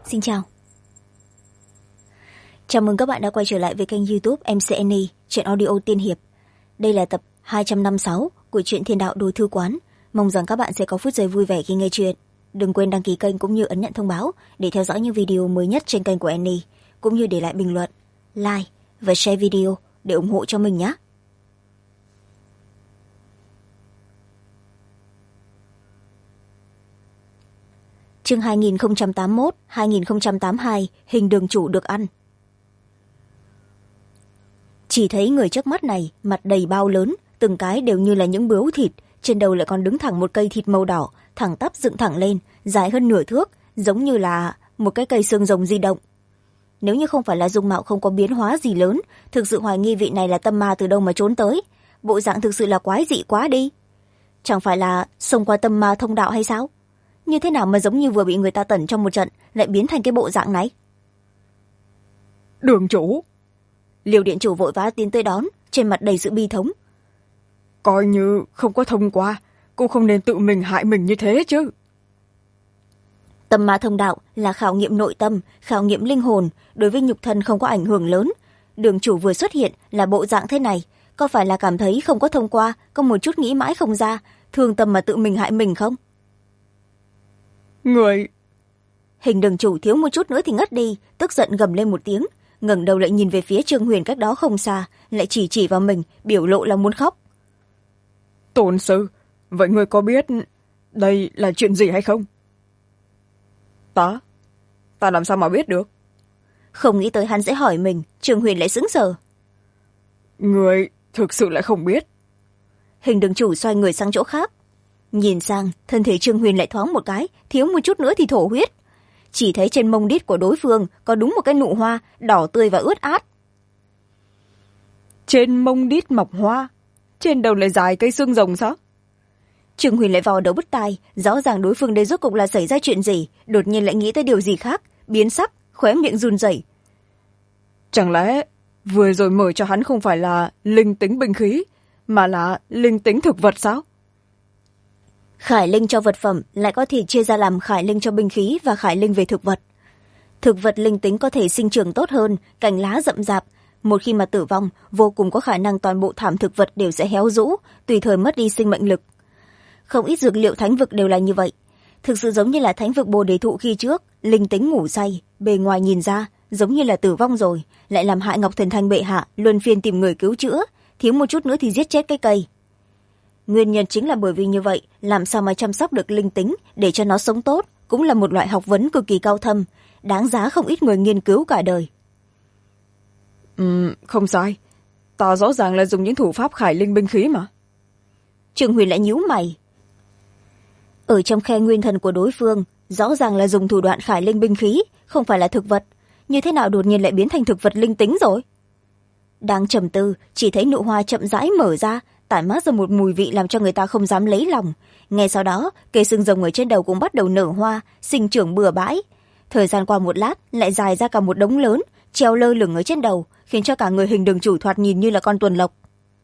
Xin chào. Chào mừng các bạn đã quay trở lại với kênh YouTube MCNE, truyện audio tiên hiệp. Đây là tập 256 của truyện Thiên Đạo Đồ Thư Quán. Mong rằng các bạn sẽ có phút giây vui vẻ khi nghe chuyện. Đừng quên đăng ký kênh cũng như ấn nhận thông báo để theo dõi những video mới nhất trên kênh của Annie, cũng như để lại bình luận, like và share video để ủng hộ cho mình nhé. Chương 2081-2082, hình đường chủ được ăn. Chỉ thấy người trước mắt này mặt đầy bao lớn, từng cái đều như là những bướu thịt, trên đầu lại còn đứng thẳng một cây thịt màu đỏ, thẳng tắp dựng thẳng lên, dài hơn nửa thước, giống như là một cái cây xương rồng di động. Nếu như không phải là dung mạo không có biến hóa gì lớn, thực sự hoài nghi vị này là tâm ma từ đâu mà trốn tới. Bộ dạng thực sự là quái dị quá đi. Chẳng phải là xông qua tâm ma thông đạo hay sao? Như thế nào mà giống như vừa bị người ta tẩn trong một trận lại biến thành cái bộ dạng này? Đường chủ! Liêu điện chủ vội vã tiến tới đón, trên mặt đầy sự bi thống. Coi như không có thông qua, cũng không nên tự mình hại mình như thế chứ. Tâm ma thông đạo là khảo nghiệm nội tâm, khảo nghiệm linh hồn, đối với nhục thân không có ảnh hưởng lớn. Đường chủ vừa xuất hiện là bộ dạng thế này, có phải là cảm thấy không có thông qua, có một chút nghĩ mãi không ra, thương tâm mà tự mình hại mình không? Người... Hình đường chủ thiếu một chút nữa thì ngất đi, tức giận gầm lên một tiếng, ngẩng đầu lại nhìn về phía Trương Huyền cách đó không xa, lại chỉ vào mình, biểu lộ là muốn khóc. Tôn sư, vậy người có biết đây là chuyện gì hay không? Ta làm sao mà biết được? Không nghĩ tới hắn sẽ hỏi mình, Trương Huyền lại sững sờ. Người thực sự lại không biết? Hình đường chủ xoay người sang chỗ khác. Nhìn sang, thân thể Trương Huyền lại thoáng một cái, thiếu một chút nữa thì thổ huyết. Chỉ thấy trên mông đít của đối phương có đúng một cái nụ hoa, đỏ tươi và ướt át. Trên mông đít mọc hoa? Trên đầu lại dài cây xương rồng sao? Trương Huyền lại vò đầu bứt tai, rõ ràng đối phương đây rốt cục là xảy ra chuyện gì, đột nhiên lại nghĩ tới điều gì khác, biến sắc, khóe miệng run rẩy. Chẳng lẽ vừa rồi mở cho hắn không phải là linh tính binh khí, mà là linh tính thực vật sao? Khải linh cho vật phẩm lại có thể chia ra làm khải linh cho binh khí và khải linh về thực vật. Thực vật linh tính có thể sinh trưởng tốt hơn, cành lá rậm rạp. Một khi mà tử vong, vô cùng có khả năng toàn bộ thảm thực vật đều sẽ héo rũ, tùy thời mất đi sinh mệnh lực. Không ít dược liệu thánh vực đều là như vậy. Thực sự giống như là thánh vực Bồ Đề Thụ khi trước, linh tính ngủ say, bề ngoài nhìn ra giống như là tử vong rồi, lại làm hại Ngọc Thần Thanh bệ hạ luân phiên tìm người cứu chữa, thiếu một chút nữa thì giết chết cái cây. Nguyên nhân chính là bởi vì như vậy, làm sao mà chăm sóc được linh tính để cho nó sống tốt, cũng là một loại học vấn cực kỳ cao thâm, đáng giá không ít người nghiên cứu cả đời. Không sai. Ta rõ ràng là dùng những thủ pháp khải linh binh khí mà. Trương Huyền lại nhíu mày. Ở trong khe nguyên thần của đối phương, rõ ràng là dùng thủ đoạn khải linh binh khí, không phải là thực vật. Như thế nào đột nhiên lại biến thành thực vật linh tính rồi? Đang trầm tư, chỉ thấy nụ hoa chậm rãi mở ra, tản mát ra một mùi vị làm cho người ta không dám lấy lòng. Ngay sau đó, cây xương rồng ở trên đầu cũng bắt đầu nở hoa, sinh trưởng bừa bãi. Thời gian qua một lát, lại dài ra cả một đống lớn, treo lơ lửng ở trên đầu, khiến cho cả người hình đường chủ thoạt nhìn như là con tuần lộc.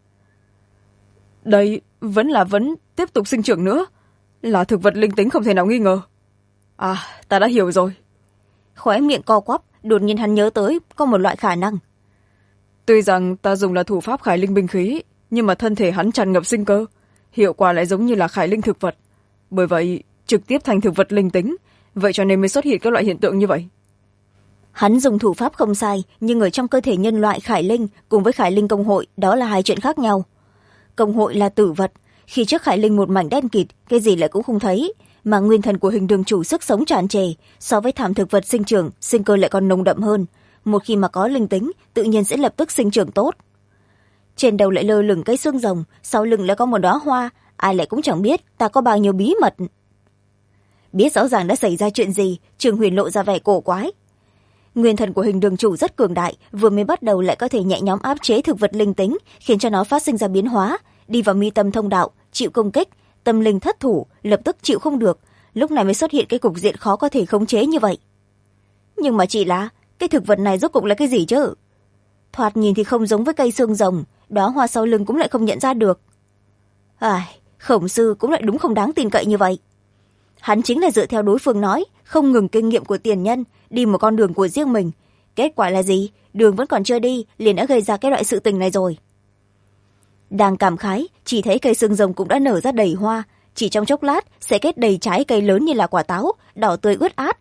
Đây vẫn tiếp tục sinh trưởng nữa, là thực vật linh tính không thể nào nghi ngờ. À, ta đã hiểu rồi. Khóe miệng co quắp, đột nhiên hắn nhớ tới có một loại khả năng. Tuy rằng ta dùng là thủ pháp khải linh binh khí, nhưng mà thân thể hắn tràn ngập sinh cơ, hiệu quả lại giống như là khải linh thực vật, bởi vậy trực tiếp thành thực vật linh tính, vậy cho nên mới xuất hiện các loại hiện tượng như vậy. Hắn dùng thủ pháp không sai, nhưng ở trong cơ thể nhân loại khải linh cùng với khải linh công hội đó là hai chuyện khác nhau. Công hội là tử vật, khi trước khải linh một mảnh đen kịt, cái gì lại cũng không thấy, mà nguyên thần của hình đường chủ sức sống tràn trề, so với thảm thực vật sinh trưởng, sinh cơ lại còn nồng đậm hơn. Một khi mà có linh tính, tự nhiên sẽ lập tức sinh trưởng tốt. Trên đầu lại lơ lửng cây xương rồng, sau lưng lại có một đóa hoa, ai lại cũng chẳng biết ta có bao nhiêu bí mật. Biết rõ ràng đã xảy ra chuyện gì, Trương Huyền lộ ra vẻ cổ quái. Nguyên thần của hình đường chủ rất cường đại, vừa mới bắt đầu lại có thể nhẹ nhõm áp chế thực vật linh tính, khiến cho nó phát sinh ra biến hóa, đi vào mi tâm thông đạo, chịu công kích, tâm linh thất thủ, lập tức chịu không được, lúc này mới xuất hiện cái cục diện khó có thể khống chế như vậy. Nhưng mà chỉ là, cái thực vật này rốt cục là cái gì chứ? Thoạt nhìn thì không giống với cây xương rồng, đóa hoa sau lưng cũng lại không nhận ra được. Khổng sư cũng lại đúng không đáng tin cậy như vậy. hắn chính là dựa theo đối phương nói, không ngừng kinh nghiệm của tiền nhân, đi một con đường của riêng mình. Kết quả là gì? Đường vẫn còn chưa đi, liền đã gây ra cái loại sự tình này rồi. Đang cảm khái, chỉ thấy cây xương rồng cũng đã nở ra đầy hoa, chỉ trong chốc lát sẽ kết đầy trái cây lớn như là quả táo, đỏ tươi ướt át.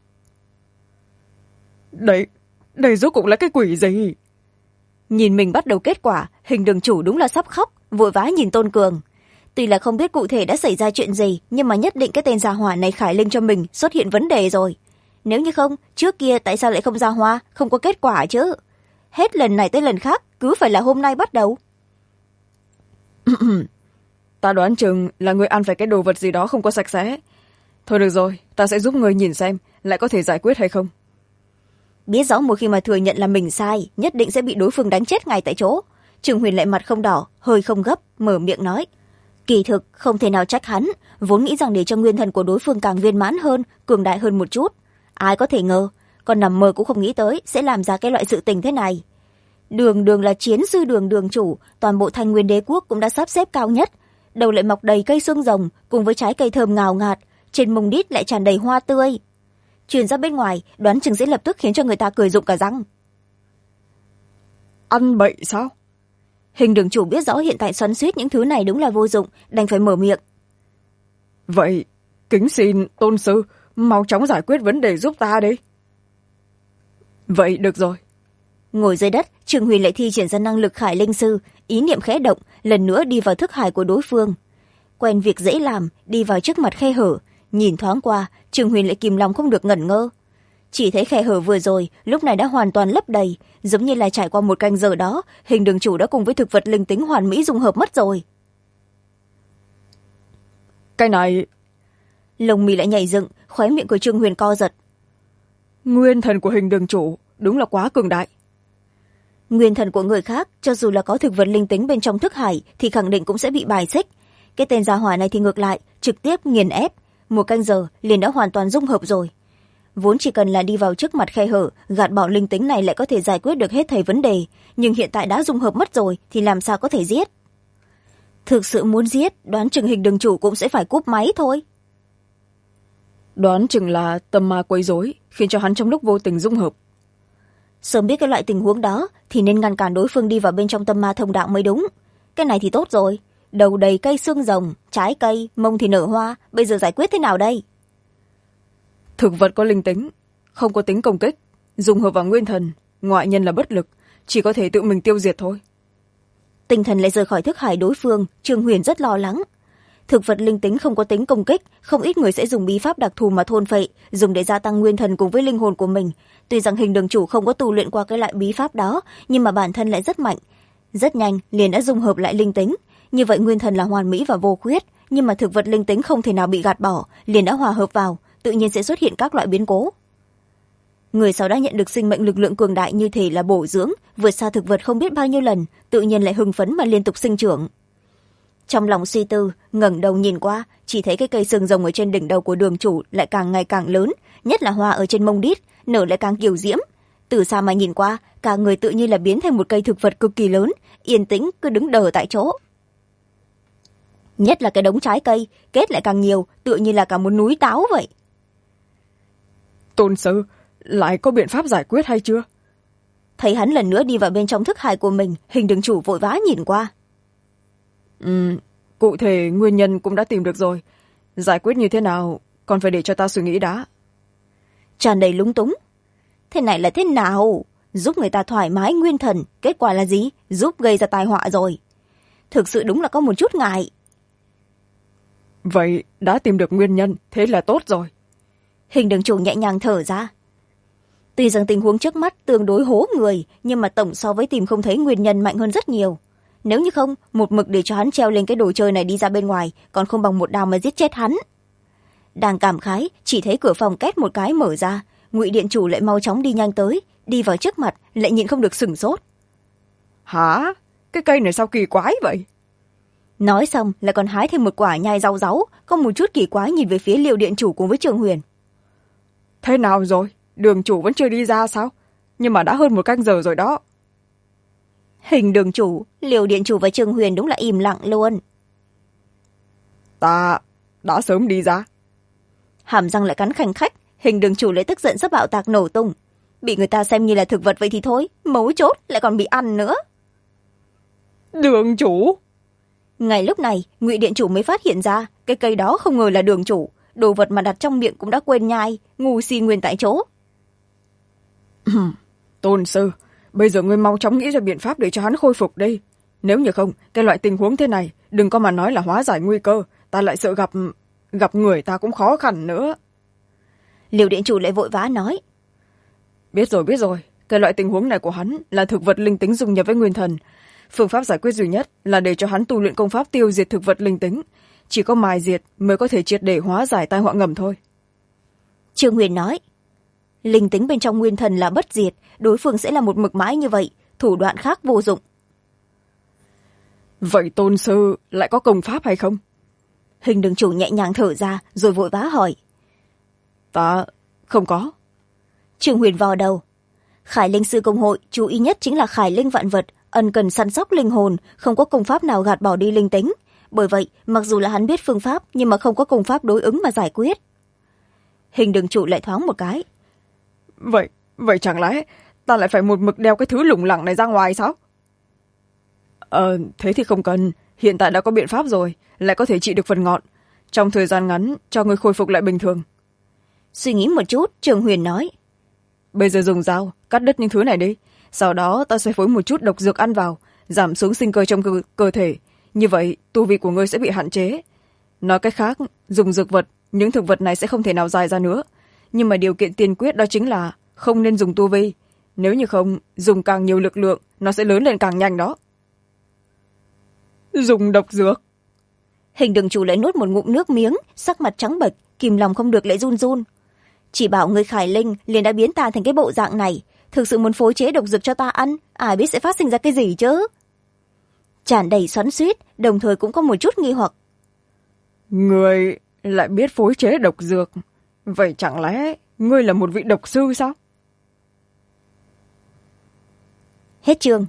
Đây rốt cuộc là cái quỷ gì? Nhìn mình bắt đầu kết quả, Hình đường chủ đúng là sắp khóc, vội vã nhìn Tôn Cường. Tuy là không biết cụ thể đã xảy ra chuyện gì, nhưng mà nhất định cái tên gia hỏa này khải linh cho mình xuất hiện vấn đề rồi. Nếu như không, trước kia tại sao lại không ra hoa, không có kết quả chứ? Hết lần này tới lần khác, cứ phải là hôm nay bắt đầu. Ta đoán chừng là người ăn phải cái đồ vật gì đó không có sạch sẽ. Thôi được rồi, ta sẽ giúp người nhìn xem lại có thể giải quyết hay không. Biết rõ một khi mà thừa nhận là mình sai, nhất định sẽ bị đối phương đánh chết ngay tại chỗ. Trường Huyền lại mặt không đỏ, hơi không gấp, mở miệng nói. Kỳ thực không thể nào trách hắn, vốn nghĩ rằng để cho nguyên thần của đối phương càng viên mãn hơn, cường đại hơn một chút. Ai có thể ngờ, còn nằm mơ cũng không nghĩ tới sẽ làm ra cái loại sự tình thế này. Đường là chiến sư đường chủ, toàn bộ Thanh Nguyên Đế quốc cũng đã sắp xếp cao nhất, đầu lại mọc đầy cây xương rồng cùng với trái cây thơm ngào ngạt, trên mông đít lại tràn đầy hoa tươi. Truyền ra bên ngoài, đoán chừng sẽ lập tức khiến cho người ta cười rụng cả răng. Ăn bậy sao? Hình đường chủ biết rõ hiện tại xoắn xuýt những thứ này đúng là vô dụng, đành phải mở miệng. Vậy kính xin tôn sư mau chóng giải quyết vấn đề giúp ta đi. Vậy được rồi. Ngồi dưới đất, Trường Huyền lại thi triển ra năng lực khải linh sư, ý niệm khẽ động, lần nữa đi vào thức hải của đối phương. Quen việc dễ làm, đi vào trước mặt khe hở, nhìn thoáng qua, Trường Huyền lại kìm lòng không được ngẩn ngơ. Chỉ thấy khe hở vừa rồi, lúc này đã hoàn toàn lấp đầy, giống như là trải qua một canh giờ đó, hình đường chủ đã cùng với thực vật linh tính hoàn mỹ dung hợp mất rồi. Cái này... Lồng mì lại nhảy dựng, khóe miệng của Trường Huyền co giật. Nguyên thần của hình đường chủ đúng là quá cường đại. Nguyên thần của người khác, cho dù là có thực vật linh tính bên trong thức hải, thì khẳng định cũng sẽ bị bài xích. Cái tên gia hỏa này thì ngược lại, trực tiếp nghiền ép. Một canh giờ liền đã hoàn toàn dung hợp rồi. Vốn chỉ cần là đi vào trước mặt khe hở, gạt bỏ linh tính này lại có thể giải quyết được hết thảy vấn đề, nhưng hiện tại đã dung hợp mất rồi thì làm sao có thể giết. Thực sự muốn giết, đoán chừng hình đường chủ cũng sẽ phải cúp máy thôi. Đoán chừng là tâm ma quấy rối khiến cho hắn trong lúc vô tình dung hợp. Sớm biết cái loại tình huống đó thì nên ngăn cản đối phương đi vào bên trong tâm ma thông đạo mới đúng. Cái này thì tốt rồi, đầu đầy cây xương rồng, trái cây, mông thì nở hoa, bây giờ giải quyết thế nào đây? Thực vật có linh tính, không có tính công kích, dùng hợp vào nguyên thần, ngoại nhân là bất lực, chỉ có thể tự mình tiêu diệt thôi. Tinh thần lại rời khỏi thức hải đối phương, Trường Huyền rất lo lắng. Thực vật linh tính không có tính công kích, không ít người sẽ dùng bí pháp đặc thù mà thôn phệ, dùng để gia tăng nguyên thần cùng với linh hồn của mình. Tuy rằng hình đường chủ không có tu luyện qua cái loại bí pháp đó, nhưng mà bản thân lại rất mạnh. Rất nhanh, liền đã dung hợp lại linh tính. Như vậy nguyên thần là hoàn mỹ và vô khuyết, nhưng mà thực vật linh tính không thể nào bị gạt bỏ, liền đã hòa hợp vào, tự nhiên sẽ xuất hiện các loại biến cố. Người sau đã nhận được sinh mệnh lực lượng cường đại như thể là bổ dưỡng, vượt xa thực vật không biết bao nhiêu lần, tự nhiên lại hưng phấn mà liên tục sinh trưởng. Trong lòng suy tư, ngẩng đầu nhìn qua, chỉ thấy cái cây sừng rồng ở trên đỉnh đầu của đường chủ lại càng ngày càng lớn, nhất là hoa ở trên mông đít, nở lại càng kiều diễm. Từ xa mà nhìn qua, cả người tự nhiên là biến thành một cây thực vật cực kỳ lớn, yên tĩnh cứ đứng đờ tại chỗ. Nhất là cái đống trái cây, kết lại càng nhiều, tựa như là cả một núi táo vậy. Tôn sư, lại có biện pháp giải quyết hay chưa? Thấy hắn lần nữa đi vào bên trong thức hải của mình, hình đường chủ vội vã nhìn qua. Cụ thể nguyên nhân cũng đã tìm được rồi. Giải quyết như thế nào, còn phải để cho ta suy nghĩ đã. Tràn đầy lúng túng. Thế này là thế nào? Giúp người ta thoải mái nguyên thần, kết quả là gì? Giúp gây ra tai họa rồi. Thực sự đúng là có một chút ngại. Vậy đã tìm được nguyên nhân, thế là tốt rồi. Hình đường chủ nhẹ nhàng thở ra. Tuy rằng tình huống trước mắt tương đối hố người, nhưng mà tổng so với tìm không thấy nguyên nhân mạnh hơn rất nhiều. Nếu như không, một mực để cho hắn treo lên cái đồ chơi này đi ra bên ngoài, còn không bằng một đao mà giết chết hắn. Đang cảm khái, chỉ thấy cửa phòng két một cái mở ra, Ngụy điện chủ lại mau chóng đi nhanh tới, đi vào trước mặt, lại nhịn không được sửng sốt. Hả? Cái cây này sao kỳ quái vậy? Nói xong lại còn hái thêm một quả nhai rau ráu, có một chút kỳ quái nhìn về phía Liêu điện chủ cùng với Trường Huyền. Thế nào rồi? Đường chủ vẫn chưa đi ra sao? Nhưng mà đã hơn một canh giờ rồi đó. Hình đường chủ, Liêu điện chủ và Trường Huyền đúng là im lặng luôn. Ta đã sớm đi ra. hàm răng lại cắn khanh khách, Hình đường chủ lại tức giận sắp bạo tạc nổ tung. Bị người ta xem như là thực vật vậy thì thôi, mấu chốt lại còn bị ăn nữa. Đường chủ! Ngay lúc này, Ngụy điện chủ mới phát hiện ra cái cây đó không ngờ là đường chủ. Đồ vật mà đặt trong miệng cũng đã quên nhai, ngu si nguyên tại chỗ. Tôn sư, bây giờ ngươi mau chóng nghĩ ra biện pháp để cho hắn khôi phục đi. Nếu như không, cái loại tình huống thế này, đừng có mà nói là hóa giải nguy cơ, ta lại sợ gặp người ta cũng khó khăn nữa. Liêu điện chủ lại vội vã nói. Biết rồi, cái loại tình huống này của hắn là thực vật linh tính dung nhập với nguyên thần. Phương pháp giải quyết duy nhất là để cho hắn tu luyện công pháp tiêu diệt thực vật linh tính. Chỉ có mài diệt mới có thể triệt để hóa giải tai họa ngầm thôi. Trương Huyền nói. Linh tính bên trong nguyên thần là bất diệt, đối phương sẽ là một mực mãi như vậy, thủ đoạn khác vô dụng. Vậy tôn sư lại có công pháp hay không? Hình đường chủ nhẹ nhàng thở ra rồi vội vã hỏi. Ta không có. Trương Huyền vò đầu. Khải linh sư công hội chú ý nhất chính là khải linh vạn vật, ân cần săn sóc linh hồn, không có công pháp nào gạt bỏ đi linh tính. Bởi vậy mặc dù là hắn biết phương pháp nhưng mà không có công pháp đối ứng mà giải quyết. Hình đường chủ lại thoáng một cái. Vậy chẳng lẽ ta lại phải một mực đeo cái thứ lủng lẳng này ra ngoài sao? Thế thì không cần, hiện tại đã có biện pháp rồi, lại có thể trị được phần ngọn. Trong thời gian ngắn cho người khôi phục lại bình thường. Suy nghĩ một chút, Trương Huyền nói. Bây giờ dùng dao cắt đứt những thứ này đi, sau đó ta sẽ phối một chút độc dược ăn vào, giảm xuống sinh cơ trong cơ thể. Như vậy tu vi của ngươi sẽ bị hạn chế. Nói cách khác, dùng dược vật, những thực vật này sẽ không thể nào dài ra nữa. Nhưng mà điều kiện tiên quyết đó chính là không nên dùng tu vi. Nếu như không, dùng càng nhiều lực lượng, nó sẽ lớn lên càng nhanh đó. Dùng độc dược? Hình đường chủ lại nuốt một ngụm nước miếng, sắc mặt trắng bệch, kìm lòng không được lại run run. Chỉ bảo người khải linh liền đã biến ta thành cái bộ dạng này, thực sự muốn phối chế độc dược cho ta ăn, ai biết sẽ phát sinh ra cái gì chứ. Tràn đầy xoắn xuýt, đồng thời cũng có một chút nghi hoặc. Người lại biết phối chế độc dược, vậy chẳng lẽ ngươi là một vị độc sư sao? Hết chương.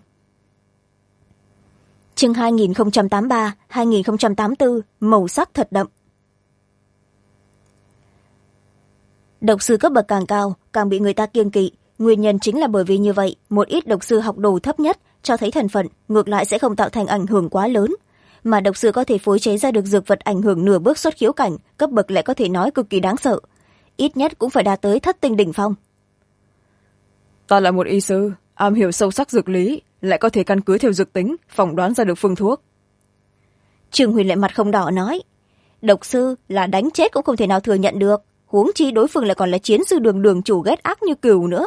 Chương 2083-2084, màu sắc thật đậm. Độc sư cấp bậc càng cao, càng bị người ta kiêng kỵ. Nguyên nhân chính là bởi vì như vậy, một ít độc sư học đồ thấp nhất, cho thấy thần phận, ngược lại sẽ không tạo thành ảnh hưởng quá lớn. Mà độc sư có thể phối chế ra được dược vật ảnh hưởng nửa bước xuất khiếu cảnh, cấp bậc lại có thể nói cực kỳ đáng sợ. Ít nhất cũng phải đạt tới thất tinh đỉnh phong. Ta là một y sư, am hiểu sâu sắc dược lý, lại có thể căn cứ theo dược tính, phỏng đoán ra được phương thuốc. Trương Huyền lại mặt không đỏ nói. Độc sư là đánh chết cũng không thể nào thừa nhận được. Huống chi đối phương lại còn là chiến sư đường chủ ghét ác như cừu nữa.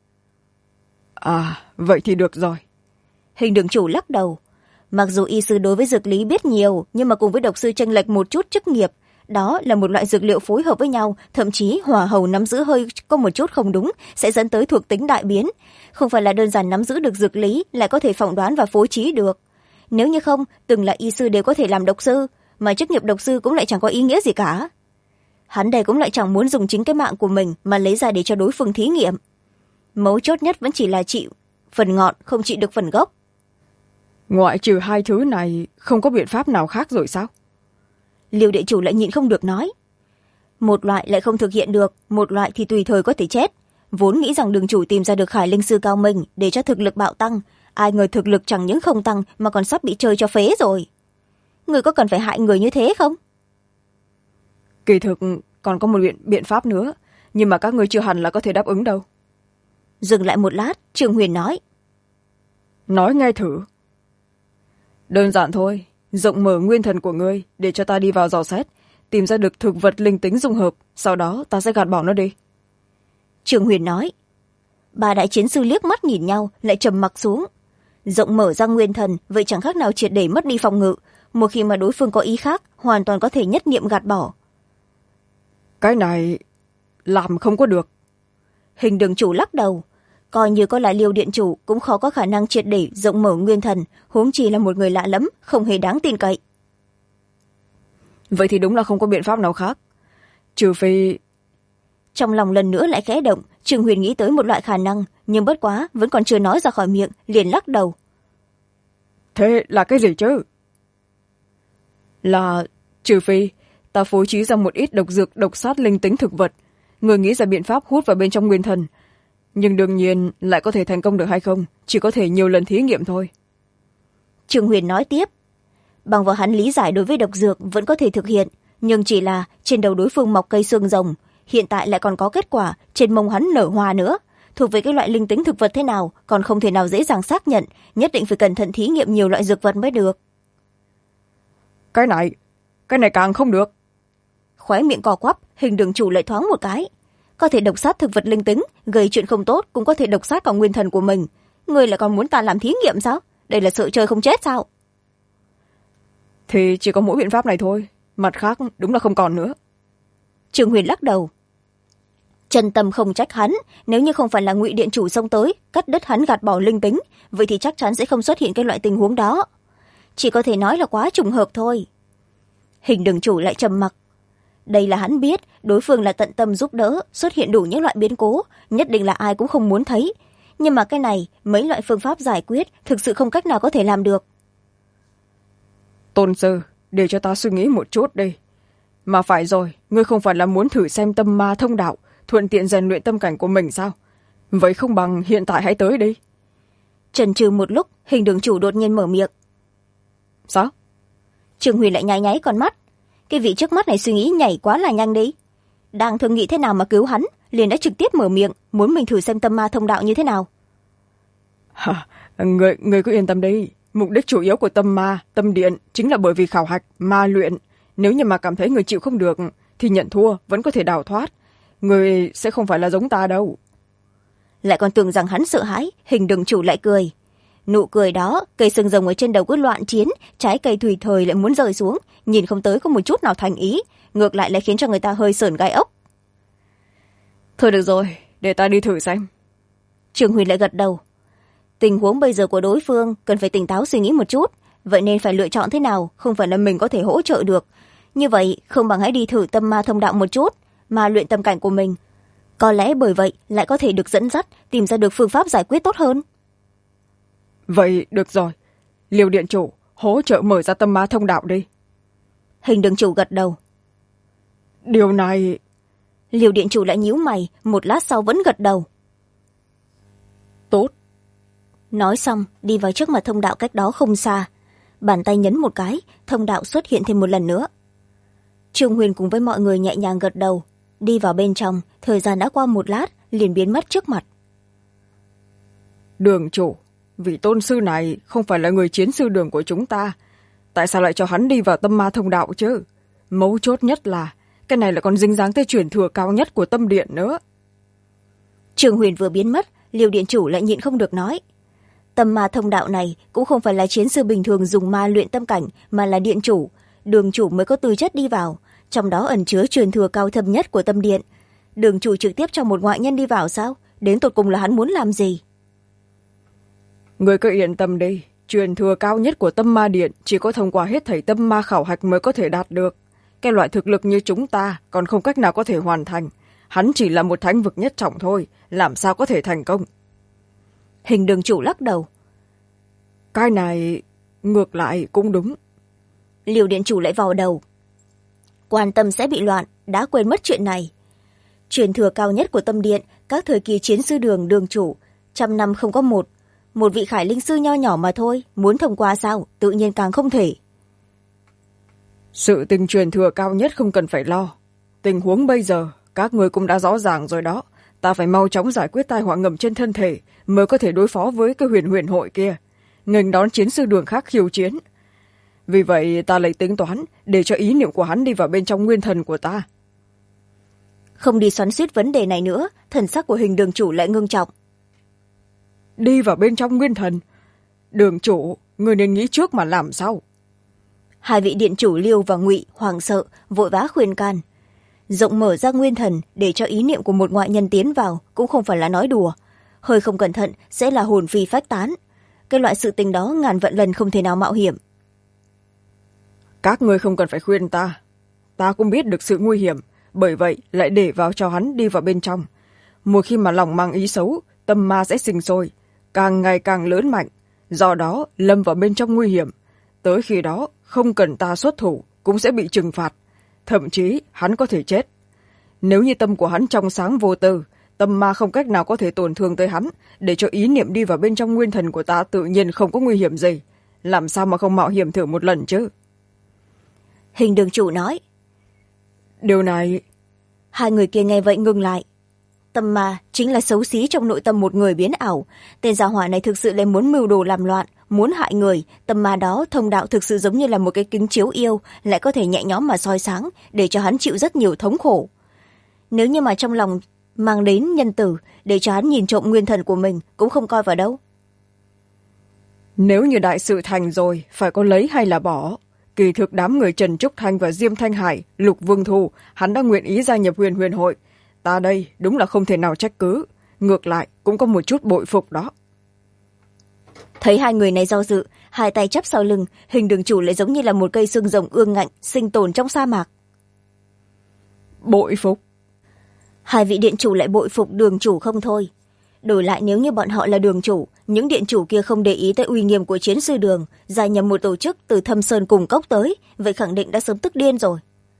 Vậy thì được rồi. Hình đường chủ lắc đầu. Mặc dù y sư đối với dược lý biết nhiều, nhưng mà cùng với độc sư chênh lệch một chút chức nghiệp. Đó là một loại dược liệu phối hợp với nhau, thậm chí hỏa hầu nắm giữ hơi có một chút không đúng, sẽ dẫn tới thuộc tính đại biến. Không phải là đơn giản nắm giữ được dược lý, lại có thể phỏng đoán và phối trí được. Nếu như không, từng là y sư đều có thể làm độc sư, mà chức nghiệp độc sư cũng lại chẳng có ý nghĩa gì cả. Hắn đây cũng lại chẳng muốn dùng chính cái mạng của mình mà lấy ra để cho đối phương thí nghiệm. Mấu chốt nhất vẫn chỉ là trị phần ngọn, không trị được phần gốc. Ngoại trừ hai thứ này, không có biện pháp nào khác rồi sao? Liêu địa chủ lại nhịn không được nói. Một loại lại không thực hiện được, một loại thì tùy thời có thể chết. Vốn nghĩ rằng đường chủ tìm ra được khải linh sư cao minh để cho thực lực bạo tăng, ai ngờ thực lực chẳng những không tăng mà còn sắp bị chơi cho phế rồi. Người có cần phải hại người như thế không? Kỳ thực còn có một biện pháp nữa, nhưng mà các ngươi chưa hẳn là có thể đáp ứng đâu. Dừng lại một lát, Trương Huyền nói. Nói nghe thử. Đơn giản thôi, rộng mở nguyên thần của ngươi để cho ta đi vào dò xét, tìm ra được thực vật linh tính dung hợp, sau đó ta sẽ gạt bỏ nó đi. Trương Huyền nói. Ba đại chiến sư liếc mắt nhìn nhau, lại trầm mặc xuống. Rộng mở ra nguyên thần, vậy chẳng khác nào triệt để mất đi phòng ngự. Một khi mà đối phương có ý khác, hoàn toàn có thể nhất niệm gạt bỏ. Cái này làm không có được. Hình đường chủ lắc đầu. Coi như có là Liêu điện chủ cũng khó có khả năng triệt để rộng mở nguyên thần, huống chi là một người lạ lẫm, không hề đáng tin cậy. Vậy thì đúng là không có biện pháp nào khác. Trừ phi... Trong lòng lần nữa lại khẽ động, Trương Huyền nghĩ tới một loại khả năng, nhưng bất quá vẫn còn chưa nói ra khỏi miệng, liền lắc đầu. Thế là cái gì chứ? Là trừ phi ta phối trí ra một ít độc dược độc sát linh tính thực vật. Người nghĩ ra biện pháp hút vào bên trong nguyên thần, nhưng đương nhiên lại có thể thành công được hay không chỉ có thể nhiều lần thí nghiệm thôi. Trương Huyền nói tiếp, bằng vào hắn lý giải đối với độc dược vẫn có thể thực hiện, nhưng chỉ là trên đầu đối phương mọc cây xương rồng, hiện tại lại còn có kết quả trên mông hắn nở hoa nữa, thuộc về cái loại linh tính thực vật thế nào còn không thể nào dễ dàng xác nhận, nhất định phải cẩn thận thí nghiệm nhiều loại dược vật mới được. Cái này càng không được. Khóe miệng co quắp, Hình Đường Chủ lại thoáng một cái. Có thể độc sát thực vật linh tính, gây chuyện không tốt, cũng có thể độc sát cả nguyên thần của mình. Người lại còn muốn ta làm thí nghiệm sao? Đây là sợ chơi không chết sao? Thì chỉ có mỗi biện pháp này thôi, mặt khác đúng là không còn nữa. Trương Huyền lắc đầu. Chân tâm không trách hắn, nếu như không phải là Ngụy Điện Chủ xông tới cắt đứt hắn gạt bỏ linh tính, vậy thì chắc chắn sẽ không xuất hiện cái loại tình huống đó. Chỉ có thể nói là quá trùng hợp thôi. Hình Đường Chủ lại trầm mặc. Đây là hắn biết đối phương là tận tâm giúp đỡ, xuất hiện đủ những loại biến cố, nhất định là ai cũng không muốn thấy. Nhưng mà cái này, mấy loại phương pháp giải quyết thực sự không cách nào có thể làm được. Tôn sư, để cho ta suy nghĩ một chút đi. Mà phải rồi, ngươi không phải là muốn thử xem tâm ma thông đạo, thuận tiện rèn luyện tâm cảnh của mình sao? Vậy không bằng hiện tại hãy tới đi. Chần chừ một lúc, Hình Đường Chủ đột nhiên mở miệng. Sao? Trương Huyền lại nháy nháy con mắt. Cái vị trước mắt này suy nghĩ nhảy quá là nhanh đi. Đang thương nghĩ thế nào mà cứu hắn, liền đã trực tiếp mở miệng, muốn mình thử xem tâm ma thông đạo như thế nào. Người cứ yên tâm đi. Mục đích chủ yếu của tâm ma, tâm điện chính là bởi vì khảo hạch, ma luyện. Nếu như mà cảm thấy người chịu không được, thì nhận thua, vẫn có thể đào thoát. Người sẽ không phải là giống ta đâu. Lại còn tưởng rằng hắn sợ hãi, Hình Đường Chủ lại cười. Nụ cười đó, cây sừng rồng ở trên đầu cứ loạn chiến, trái cây tùy thời lại muốn rơi xuống, nhìn không tới có một chút nào thành ý, ngược lại khiến cho người ta hơi sởn gai ốc. Thôi được rồi, để ta đi thử xem. Trương Huyền lại gật đầu. Tình huống bây giờ của đối phương cần phải tỉnh táo suy nghĩ một chút, vậy nên phải lựa chọn thế nào không phải là mình có thể hỗ trợ được. Như vậy không bằng hãy đi thử tâm ma thông đạo một chút, mà luyện tâm cảnh của mình. Có lẽ bởi vậy lại có thể được dẫn dắt, tìm ra được phương pháp giải quyết tốt hơn. Vậy được rồi, Liêu Điện Chủ hỗ trợ mở ra tâm ma thông đạo đi. Hình Đường Chủ gật đầu. Điều này... Liêu Điện Chủ lại nhíu mày, một lát sau vẫn gật đầu. Tốt. Nói xong, đi vào trước mặt thông đạo cách đó không xa. Bàn tay nhấn một cái, thông đạo xuất hiện thêm một lần nữa. Trương Huyền cùng với mọi người nhẹ nhàng gật đầu. Đi vào bên trong, thời gian đã qua một lát, liền biến mất trước mặt. Đường chủ, vị tôn sư này không phải là người chiến sư đường của chúng ta. Tại sao lại cho hắn đi vào tâm ma thông đạo chứ? Mấu chốt nhất là, cái này là còn dính dáng tới truyền thừa cao nhất của tâm điện nữa. Trương Huyền vừa biến mất, Liêu Điện Chủ lại nhịn không được nói. Tâm ma thông đạo này cũng không phải là chiến sư bình thường dùng ma luyện tâm cảnh, mà là điện chủ. Đường chủ mới có tư chất đi vào, trong đó ẩn chứa truyền thừa cao thâm nhất của tâm điện. Đường chủ trực tiếp cho một ngoại nhân đi vào sao? Đến tột cùng là hắn muốn làm gì? Người cứ yên tâm đi, truyền thừa cao nhất của tâm ma điện chỉ có thông qua hết thảy tâm ma khảo hạch mới có thể đạt được. Cái loại thực lực như chúng ta còn không cách nào có thể hoàn thành. Hắn chỉ là một thánh vực nhất trọng thôi, làm sao có thể thành công? Hình Đường Chủ lắc đầu. Cái này ngược lại cũng đúng. Liêu Điện Chủ lại vào đầu. Quan tâm sẽ bị loạn, đã quên mất chuyện này. Truyền thừa cao nhất của tâm điện, các thời kỳ chiến sư đường đường chủ, 100 năm không có một. Một vị khải linh sư nho nhỏ mà thôi, muốn thông qua sao, tự nhiên càng không thể. Sự tình truyền thừa cao nhất không cần phải lo. Tình huống bây giờ, các người cũng đã rõ ràng rồi đó. Ta phải mau chóng giải quyết tai họa ngầm trên thân thể, mới có thể đối phó với cái huyền hội kia. Nghênh đón chiến sư đường khác khiêu chiến. Vì vậy ta lấy tính toán, để cho ý niệm của hắn đi vào bên trong nguyên thần của ta. Không đi xoắn xuýt vấn đề này nữa, thần sắc của Hình Đường Chủ lại ngưng trọng. Đi vào bên trong nguyên thần? Đường chủ, người nên nghĩ trước mà làm sao? Hai vị điện chủ Liêu và Ngụy hoảng sợ, vội vã khuyên can. Rộng mở ra nguyên thần để cho ý niệm của một ngoại nhân tiến vào cũng không phải là nói đùa. Hơi không cẩn thận sẽ là hồn phi phách tán. Cái loại sự tình đó ngàn vạn lần không thể nào mạo hiểm. Các ngươi không cần phải khuyên ta. Ta cũng biết được sự nguy hiểm, bởi vậy lại để vào cho hắn đi vào bên trong. Một khi mà lòng mang ý xấu, tâm ma sẽ sinh sôi, càng ngày càng lớn mạnh. Do đó lâm vào bên trong nguy hiểm. Tới khi đó không cần ta xuất thủ cũng sẽ bị trừng phạt. thậm chí hắn có thể chết. Nếu như tâm của hắn trong sáng vô tư, tâm ma không cách nào có thể tổn thương tới hắn, để cho ý niệm đi vào bên trong nguyên thần của ta tự nhiên không có nguy hiểm gì. Làm sao mà không mạo hiểm thử một lần chứ? Hình đường chủ nói. Điều này... Hai người kia nghe vậy ngừng lại. Tâm ma chính là xấu xí trong nội tâm một người biến ảo. Tên gia hỏa này thực sự lại muốn mưu đồ làm loạn, muốn hại người. Tâm ma đó thông đạo thực sự giống như là một cái kính chiếu yêu, lại có thể nhẹ nhõm mà soi sáng, để cho hắn chịu rất nhiều thống khổ. Nếu như mà trong lòng mang đến nhân tử, để cho hắn nhìn trộm nguyên thần của mình, cũng không coi vào đâu. Nếu như đại sự thành rồi, phải có lấy hay là bỏ. Kỳ thực đám người Trần Trúc Thanh và Diêm Thanh Hải, Lục Vương Thù, hắn đã nguyện ý gia nhập Huyền Huyền hội. Ta đây đúng là không thể nào trách cứ. Ngược lại cũng có một chút bội phục đó. Thấy hai người này do dự, hai tay chắp sau lưng, hình đường chủ lại giống như là một cây xương rồng ương ngạnh, sinh tồn trong sa mạc. Bội phục. Hai vị điện chủ lại bội phục đường chủ không thôi. Đổi lại nếu như bọn họ là đường chủ, những điện chủ kia không để ý tới uy nghiêm của chiến sư đường, gia nhập một tổ chức từ Thâm Sơn cùng cốc tới, vậy khẳng định đã sớm tức điên rồi.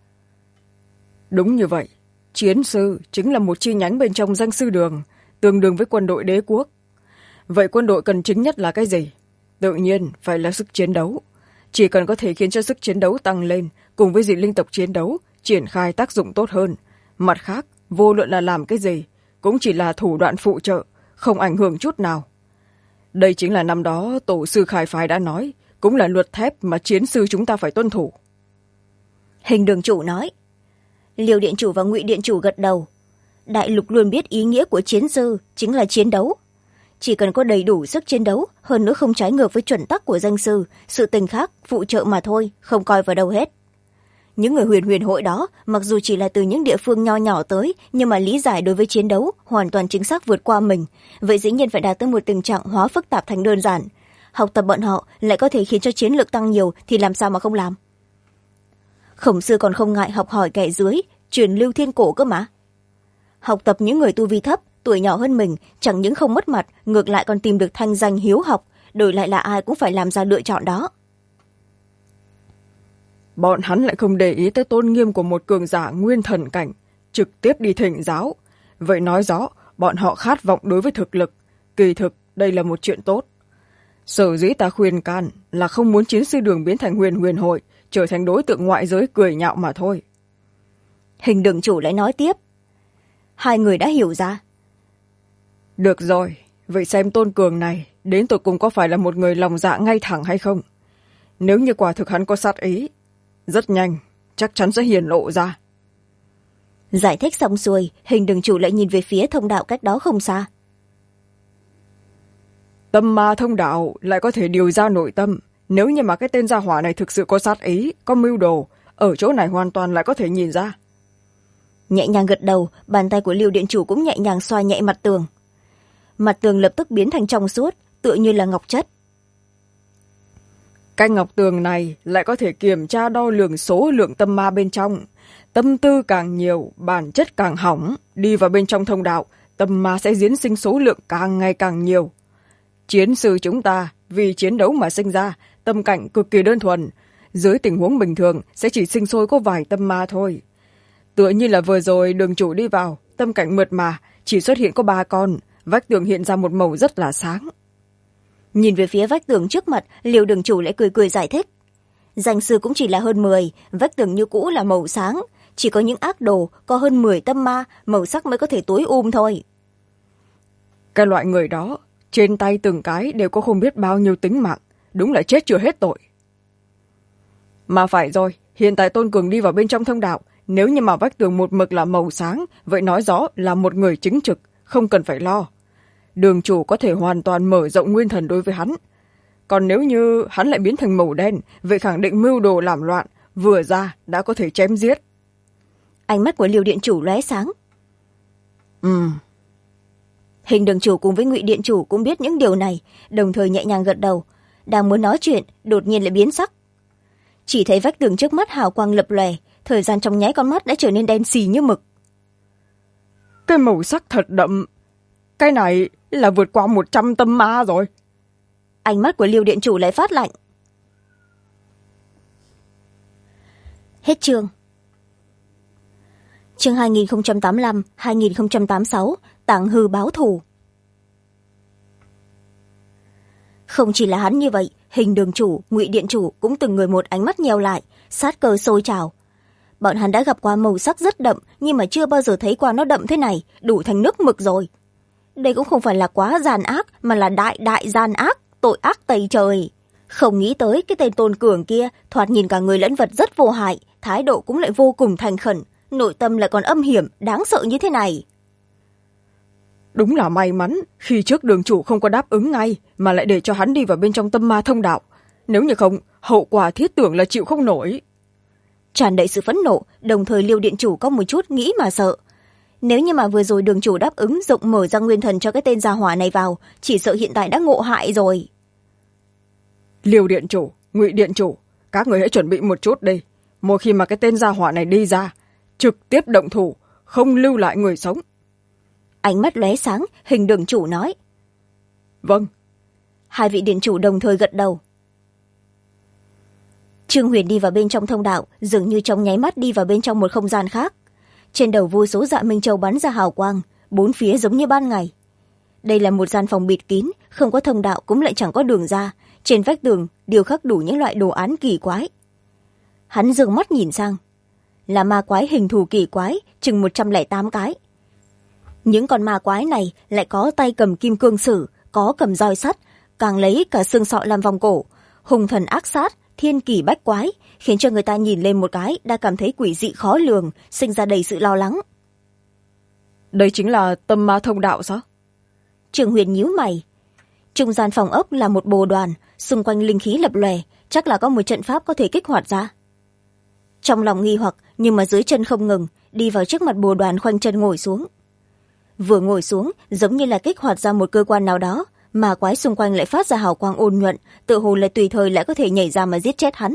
Đúng như vậy. Chiến sư chính là một chi nhánh bên trong danh sư đường, tương đương với quân đội đế quốc. Vậy quân đội cần chính nhất là cái gì? Tự nhiên phải là sức chiến đấu. Chỉ cần có thể khiến cho sức chiến đấu tăng lên, cùng với dị linh tộc chiến đấu, triển khai tác dụng tốt hơn. Mặt khác, vô luận là làm cái gì, cũng chỉ là thủ đoạn phụ trợ, không ảnh hưởng chút nào. Đây chính là năm đó tổ sư Khải Phái đã nói, cũng là luật thép mà chiến sư chúng ta phải tuân thủ. Hình đường chủ nói. Liêu điện chủ và Ngụy điện chủ gật đầu. Đại lục luôn biết ý nghĩa của chiến sư chính là chiến đấu. Chỉ cần có đầy đủ sức chiến đấu, hơn nữa không trái ngược với chuẩn tắc của danh sư, sự tình khác phụ trợ mà thôi, không coi vào đâu hết. Những người Huyền Huyền hội đó, mặc dù chỉ là từ những địa phương nho nhỏ tới, nhưng mà lý giải đối với chiến đấu hoàn toàn chính xác vượt qua mình. Vậy dĩ nhiên phải đạt tới một tình trạng hóa phức tạp thành đơn giản. Học tập bọn họ lại có thể khiến cho chiến lược tăng nhiều, thì làm sao mà không làm? Khổng sư còn không ngại học hỏi kẻ dưới, truyền lưu thiên cổ cơ mà. Học tập những người tu vi thấp, tuổi nhỏ hơn mình, chẳng những không mất mặt, ngược lại còn tìm được thanh danh hiếu học, đổi lại là ai cũng phải làm ra lựa chọn đó. Bọn hắn lại không để ý tới tôn nghiêm của một cường giả nguyên thần cảnh, trực tiếp đi thỉnh giáo. Vậy nói rõ, bọn họ khát vọng đối với thực lực. Kỳ thực, đây là một chuyện tốt. Sở dĩ ta khuyên can là không muốn chiến sư đường biến thành Huyền Huyền hội, trở thành đối tượng ngoại giới cười nhạo mà thôi. Hình đường chủ lại nói tiếp. Hai người đã hiểu ra. Được rồi, vậy xem Tôn Cường này đến tột cùng có phải là một người lòng dạ ngay thẳng hay không? Nếu như quả thực hắn có sát ý, rất nhanh, chắc chắn sẽ hiển lộ ra. Giải thích xong xuôi, hình đường chủ lại nhìn về phía thông đạo cách đó không xa. Tâm ma thông đạo lại có thể điều ra nội tâm. Nếu như mà cái tên gia hỏa này thực sự có sát ý, có mưu đồ, ở chỗ này hoàn toàn lại có thể nhìn ra. Nhẹ nhàng gật đầu, bàn tay của Liêu điện chủ cũng nhẹ nhàng xoa nhẹ mặt tường. Mặt tường lập tức biến thành trong suốt, tựa như là ngọc chất. Cái ngọc tường này lại có thể kiểm tra đo lường số lượng tâm ma bên trong. Tâm tư càng nhiều, bản chất càng hỏng. Đi vào bên trong thông đạo, tâm ma sẽ diễn sinh số lượng càng ngày càng nhiều. Chiến sư chúng ta vì chiến đấu mà sinh ra, tâm cảnh cực kỳ đơn thuần. Dưới tình huống bình thường sẽ chỉ sinh sôi có vài tâm ma thôi. Tựa như là vừa rồi đường chủ đi vào, tâm cảnh mượt mà, chỉ xuất hiện có 3 con, vách tường hiện ra một màu rất là sáng. Nhìn về phía vách tường trước mặt, Liêu đường chủ lại cười cười giải thích. Danh sư cũng chỉ là hơn 10, vách tường như cũ là màu sáng. Chỉ có những ác đồ có hơn 10 tâm ma, màu sắc mới có thể tối thôi. Cái loại người đó, trên tay từng cái đều có không biết bao nhiêu tính mạng, đúng là chết chưa hết tội. Mà phải rồi, hiện tại Tôn Cường đi vào bên trong thông đạo, nếu như mà vách tường một mực là màu sáng, vậy nói rõ là một người chính trực, không cần phải lo. Đường chủ có thể hoàn toàn mở rộng nguyên thần đối với hắn. Còn nếu như hắn lại biến thành màu đen, vậy khẳng định mưu đồ làm loạn, vừa ra đã có thể chém giết. Ánh mắt của Liêu điện chủ lóe sáng. Hình đường chủ cùng với Ngụy điện chủ cũng biết những điều này, đồng thời nhẹ nhàng gật đầu. Đang muốn nói chuyện, đột nhiên lại biến sắc. Chỉ thấy vách tường trước mắt hào quang lập lòe, thời gian trong nháy con mắt đã trở nên đen xì như mực. Cái màu sắc thật đậm. Cái này là vượt qua 100 tâm ma rồi. Ánh mắt của Liêu điện chủ lại phát lạnh. Hết chương. chương 2085-2086 Tàng Hư báo thù. Không chỉ là hắn như vậy, Hình đường chủ, Ngụy điện chủ cũng từng người một ánh mắt nheo lại, sát cơ sôi trào. Bọn hắn đã gặp qua màu sắc rất đậm, nhưng mà chưa bao giờ thấy qua nó đậm thế này, đủ thành nước mực rồi. Đây cũng không phải là quá gian ác, mà là đại đại gian ác, tội ác tày trời. Không nghĩ tới cái tên Tôn Cường kia, thoạt nhìn cả người lẫn vật rất vô hại, thái độ cũng lại vô cùng thành khẩn, nội tâm lại còn âm hiểm, đáng sợ như thế này. Đúng là may mắn khi trước đường chủ không có đáp ứng ngay, mà lại để cho hắn đi vào bên trong tâm ma thông đạo. Nếu như không, hậu quả thiết tưởng là chịu không nổi. Tràn đầy sự phẫn nộ, đồng thời Liêu điện chủ có một chút nghĩ mà sợ. Nếu như mà vừa rồi đường chủ đáp ứng rộng mở ra nguyên thần cho cái tên gia hỏa này vào, chỉ sợ hiện tại đã ngộ hại rồi. Liêu điện chủ, Ngụy điện chủ, các người hãy chuẩn bị một chút đi. Một khi mà cái tên gia hỏa này đi ra, trực tiếp động thủ, không lưu lại người sống. Ánh mắt lóe sáng, Hình đường chủ nói. Vâng. Hai vị điện chủ đồng thời gật đầu. Trương Huyền đi vào bên trong thông đạo, dường như trong nháy mắt đi vào bên trong một không gian khác. Trên đầu vô số dạ minh châu bắn ra hào quang, bốn phía giống như ban ngày. Đây là một gian phòng bịt kín, không có thông đạo cũng lại chẳng có đường ra. Trên vách tường điêu khắc đủ những loại đồ án kỳ quái. Hắn dừng mắt nhìn sang, là ma quái hình thù kỳ quái, chừng 108 cái. Những con ma quái này lại có tay cầm kim cương sử, có cầm roi sắt, càng lấy cả xương sọ làm vòng cổ, hung thần ác sát, thiên kỳ bách quái, khiến cho người ta nhìn lên một cái đã cảm thấy quỷ dị khó lường, sinh ra đầy sự lo lắng. Đây chính là tâm ma thông đạo sao? Trương Huyền nhíu mày. Trung gian phòng ốc là một bồ đoàn, xung quanh linh khí lập lòe, chắc là có một trận pháp có thể kích hoạt ra. Trong lòng nghi hoặc, nhưng mà dưới chân không ngừng, đi vào trước mặt bồ đoàn khoanh chân ngồi xuống. Vừa ngồi xuống, giống như là kích hoạt ra một cơ quan nào đó, mà quái xung quanh lại phát ra hào quang ôn nhuận, tự hồ là tùy thời lại có thể nhảy ra mà giết chết hắn.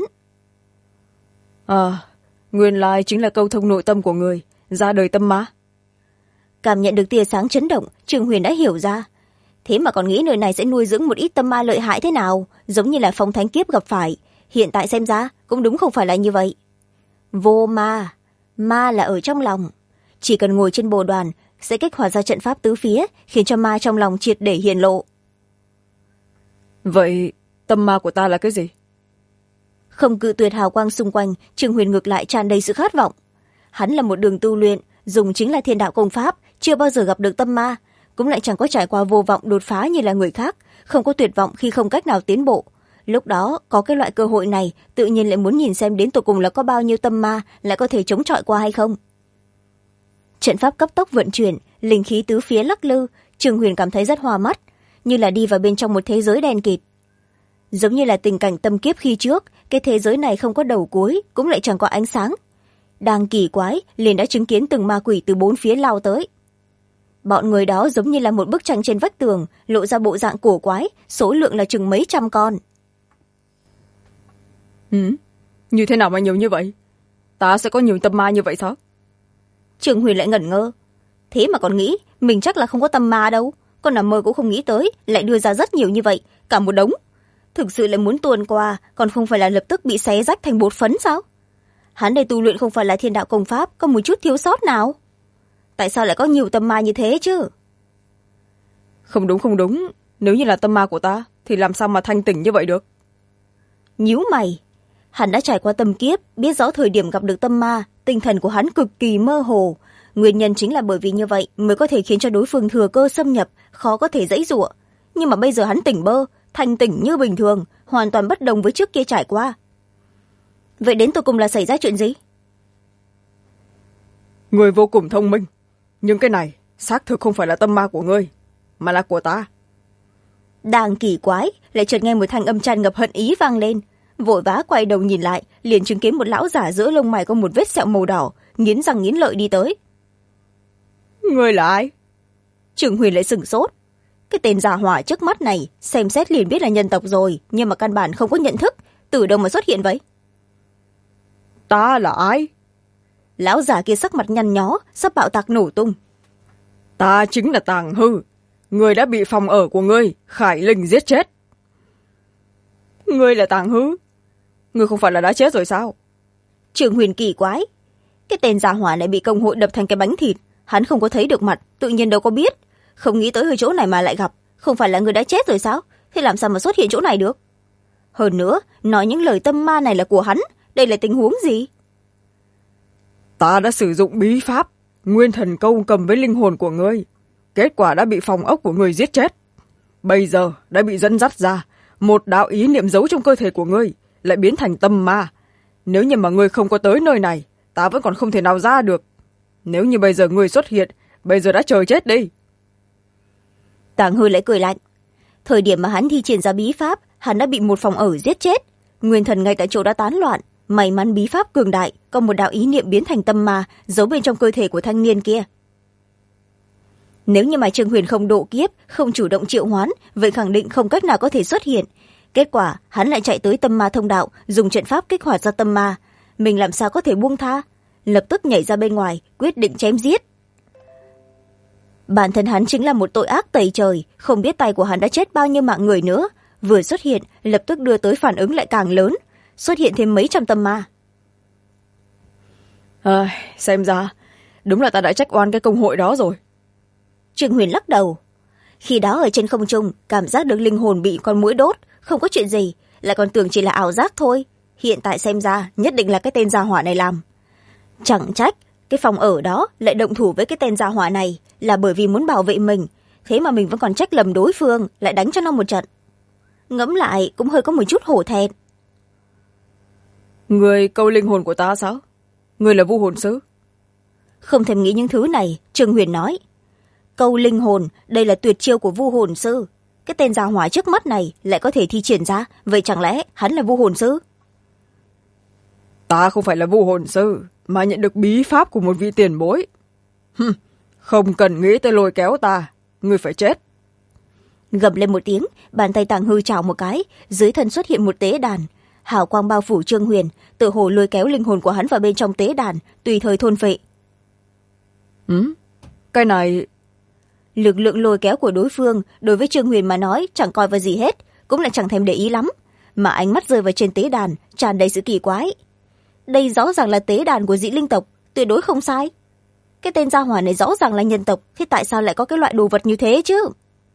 Nguyên lai chính là câu thông nội tâm của người, ra đời tâm ma. Cảm nhận được tia sáng chấn động, Trương Huyền đã hiểu ra. Thế mà còn nghĩ nơi này sẽ nuôi dưỡng một ít tâm ma lợi hại thế nào, giống như là Phong Thánh Kiếp gặp phải. Hiện tại xem ra, cũng đúng không phải là như vậy. Vô ma, ma là ở trong lòng. Chỉ cần ngồi trên bồ đoàn, sẽ kích hoạt ra trận pháp tứ phía, khiến cho ma trong lòng triệt để hiển lộ. Vậy, tâm ma của ta là cái gì? Không cự tuyệt hào quang xung quanh, Trương Huyền ngược lại tràn đầy sự khát vọng. Hắn là một đường tu luyện, dùng chính là thiên đạo công pháp, chưa bao giờ gặp được tâm ma, cũng lại chẳng có trải qua vô vọng đột phá như là người khác, không có tuyệt vọng khi không cách nào tiến bộ. Lúc đó, có cái loại cơ hội này, tự nhiên lại muốn nhìn xem đến tột cùng là có bao nhiêu tâm ma lại có thể chống chọi qua hay không. Trận pháp cấp tốc vận chuyển, linh khí tứ phía lắc lư, Trương Huyền cảm thấy rất hoa mắt, như là đi vào bên trong một thế giới đen kịt. Giống như là tình cảnh tâm kiếp khi trước, cái thế giới này không có đầu cuối, cũng lại chẳng có ánh sáng. Đang kỳ quái, liền đã chứng kiến từng ma quỷ từ bốn phía lao tới. Bọn người đó giống như là một bức tranh trên vách tường, lộ ra bộ dạng cổ quái, số lượng là chừng mấy trăm con. Như thế nào mà nhiều như vậy? Ta sẽ có nhiều tâm ma như vậy sao? Trương Huyền lại ngẩn ngơ. Thế mà còn nghĩ, mình chắc là không có tâm ma đâu. Con nằm mơ cũng không nghĩ tới, lại đưa ra rất nhiều như vậy, cả một đống. Thực sự lại muốn tuồn qua, còn không phải là lập tức bị xé rách thành bột phấn sao? Hắn đây tu luyện không phải là thiên đạo công pháp, có một chút thiếu sót nào? Tại sao lại có nhiều tâm ma như thế chứ? Không đúng, nếu như là tâm ma của ta, thì làm sao mà thanh tỉnh như vậy được? Nhíu mày. Hắn đã trải qua tâm kiếp, biết rõ thời điểm gặp được tâm ma, tinh thần của hắn cực kỳ mơ hồ. Nguyên nhân chính là bởi vì như vậy mới có thể khiến cho đối phương thừa cơ xâm nhập, khó có thể giãy giụa. Nhưng mà bây giờ hắn tỉnh bơ, thanh tỉnh như bình thường, hoàn toàn bất đồng với trước kia trải qua. Vậy đến tột cùng là xảy ra chuyện gì? Người vô cùng thông minh, nhưng cái này xác thực không phải là tâm ma của ngươi, mà là của ta. Đang kỳ quái, lại chợt nghe một thanh âm tràn ngập hận ý vang lên. Vội vã quay đầu nhìn lại, liền chứng kiến một lão giả giữa lông mày có một vết sẹo màu đỏ, nghiến răng nghiến lợi đi tới. Ngươi là ai? Trương Huyền lại sửng sốt. Cái tên già hỏa trước mắt này, xem xét liền biết là nhân tộc rồi, nhưng mà căn bản không có nhận thức, từ đâu mà xuất hiện vậy? Ta là ai? Lão già kia sắc mặt nhăn nhó, sắp bạo tạc nổ tung. Ta chính là Tàng Hư, người đã bị phòng ở của ngươi Khải Linh giết chết. Ngươi là Tàng Hư? Ngươi không phải là đã chết rồi sao? Trương Huyền kỳ quái. Cái tên gia hỏa này bị công hội đập thành cái bánh thịt, hắn không có thấy được mặt, tự nhiên đâu có biết. Không nghĩ tới ở chỗ này mà lại gặp. Không phải là người đã chết rồi sao? Thế làm sao mà xuất hiện chỗ này được? Hơn nữa, nói những lời tâm ma này là của hắn. Đây là tình huống gì? Ta đã sử dụng bí pháp nguyên thần câu cầm với linh hồn của ngươi, kết quả đã bị phòng ốc của ngươi giết chết. Bây giờ đã bị dẫn dắt ra, một đạo ý niệm giấu trong cơ thể của ngươi lại biến thành tâm ma. Nếu như mà ngươi không có tới nơi này, ta vẫn còn không thể nào ra được. Nếu như bây giờ ngươi xuất hiện, bây giờ đã trời chết đi. Tàng Hư lại cười lạnh. Thời điểm mà hắn thi triển ra bí pháp, hắn đã bị một phòng ở giết chết. Nguyên thần ngay tại chỗ đã tán loạn. May mắn bí pháp cường đại, có một đạo ý niệm biến thành tâm ma giấu bên trong cơ thể của thanh niên kia. Nếu như mà Trương Huyền không độ kiếp, không chủ động triệu hoán, vậy khẳng định không cách nào có thể xuất hiện. Kết quả hắn lại chạy tới tâm ma thông đạo, dùng trận pháp kích hoạt ra tâm ma. Mình làm sao có thể buông tha? Lập tức nhảy ra bên ngoài, quyết định chém giết. Bản thân hắn chính là một tội ác tày trời, không biết tay của hắn đã chết bao nhiêu mạng người nữa. Vừa xuất hiện, lập tức đưa tới phản ứng lại càng lớn, xuất hiện thêm mấy trăm tâm ma. Xem ra đúng là ta đã trách oan cái công hội đó rồi. Trương Huyền lắc đầu. Khi đó ở trên không trung, cảm giác được linh hồn bị con muỗi đốt, không có chuyện gì, lại còn tưởng chỉ là ảo giác thôi. Hiện tại xem ra nhất định là cái tên gia hỏa này làm. Chẳng trách cái phòng ở đó lại động thủ với cái tên gia hỏa này là bởi vì muốn bảo vệ mình, thế mà mình vẫn còn trách lầm đối phương, lại đánh cho nó một trận. Ngẫm lại cũng hơi có một chút hổ thẹn. Người câu linh hồn của ta sao? Người là vu hồn sư? Không thèm nghĩ những thứ này, Trương Huyền nói. Câu linh hồn, đây là tuyệt chiêu của vu hồn sư. Cái tên gia hỏa trước mắt này lại có thể thi triển ra, vậy chẳng lẽ hắn là vu hồn sư? Ta không phải là vu hồn sư, mà nhận được bí pháp của một vị tiền bối. Không cần nghĩ tới lôi kéo ta, ngươi phải chết. Gầm lên một tiếng, bàn tay Tàng Hư chảo một cái, dưới thân xuất hiện một tế đàn. Hào quang bao phủ Trương Huyền, tự hồ lôi kéo linh hồn của hắn vào bên trong tế đàn, tùy thời thôn phệ. Cái này... Lực lượng lôi kéo của đối phương đối với Trương Huyền mà nói chẳng coi vào gì hết, cũng là chẳng thèm để ý lắm, mà ánh mắt rơi vào trên tế đàn tràn đầy sự kỳ quái. Đây rõ ràng là tế đàn của dị linh tộc, tuyệt đối không sai. Cái tên gia hỏa này rõ ràng là nhân tộc, thế tại sao lại có cái loại đồ vật như thế chứ?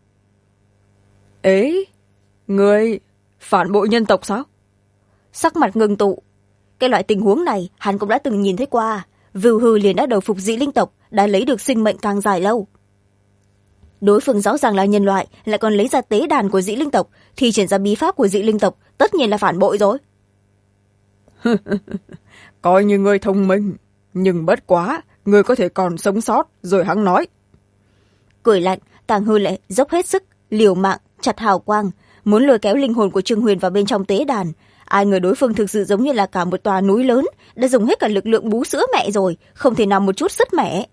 Ấy, người phản bội nhân tộc sao? Sắc mặt ngưng tụ. Cái loại tình huống này hắn cũng đã từng nhìn thấy qua. Vưu Hư liền đã đầu phục dị linh tộc, đã lấy được sinh mệnh càng dài lâu. Đối phương rõ ràng là nhân loại, lại còn lấy ra tế đàn của dị linh tộc, thì triển ra bí pháp của dị linh tộc, tất nhiên là phản bội rồi. Coi như người thông minh, nhưng bất quá người có thể còn sống sót. Rồi hắn nói. Cười lạnh, Tàng Hư lại dốc hết sức, liều mạng, chặt hào quang, muốn lôi kéo linh hồn của Trương Huyền vào bên trong tế đàn. Ai ngờ đối phương thực sự giống như là cả một tòa núi lớn, đã dùng hết cả lực lượng bú sữa mẹ rồi, không thể nào một chút sứt mẻ.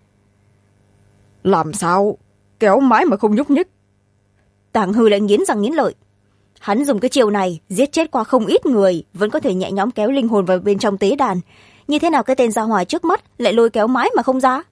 Làm sao? Kéo mãi mà không nhúc nhích. Tàng Hư lại nghiến răng nghiến lợi. Hắn dùng cái chiêu này giết chết qua không ít người, vẫn có thể nhẹ nhõm kéo linh hồn vào bên trong tế đàn. Như thế nào cái tên gia hỏa trước mắt lại lôi kéo mãi mà không ra?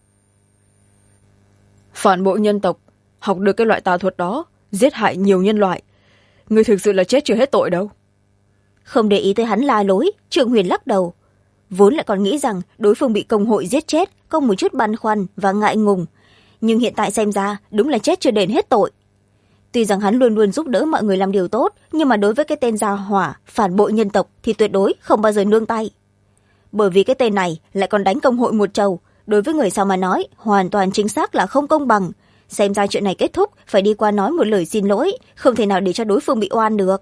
Phản bội nhân tộc, học được cái loại tà thuật đó, giết hại nhiều nhân loại. Người thực sự là chết chưa hết tội đâu. Không để ý tới hắn la lối, Trương Huyền lắc đầu. Vốn lại còn nghĩ rằng đối phương bị công hội giết chết, có một chút băn khoăn và ngại ngùng. Nhưng hiện tại xem ra đúng là chết chưa đền hết tội. Tuy rằng hắn luôn luôn giúp đỡ mọi người làm điều tốt, nhưng mà đối với cái tên gia hỏa phản bội nhân tộc thì tuyệt đối không bao giờ nương tay. Bởi vì cái tên này lại còn đánh công hội một trầu, đối với người sau mà nói hoàn toàn chính xác là không công bằng. Xem ra chuyện này kết thúc phải đi qua nói một lời xin lỗi, không thể nào để cho đối phương bị oan được.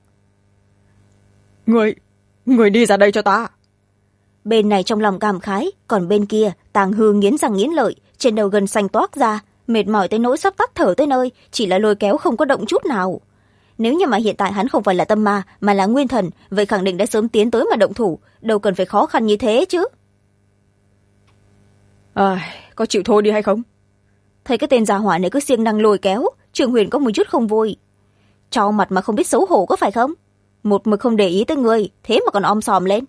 Người đi ra đây cho ta. Bên này trong lòng cảm khái, còn bên kia Tàng Hư nghiến răng nghiến lợi, trên đầu gần xanh toát ra, mệt mỏi tới nỗi sắp tắt thở tới nơi, chỉ là lôi kéo không có động chút nào. Nếu như mà hiện tại hắn không phải là tâm ma mà là nguyên thần, vậy khẳng định đã sớm tiến tới mà động thủ, đâu cần phải khó khăn như thế chứ. Có chịu thôi đi hay không? Thấy cái tên gia hỏa này cứ siêng năng lôi kéo, Trương Huyền có một chút không vui. Cho mặt mà không biết xấu hổ có phải không? Một mực không để ý tới người, thế mà còn om sòm lên.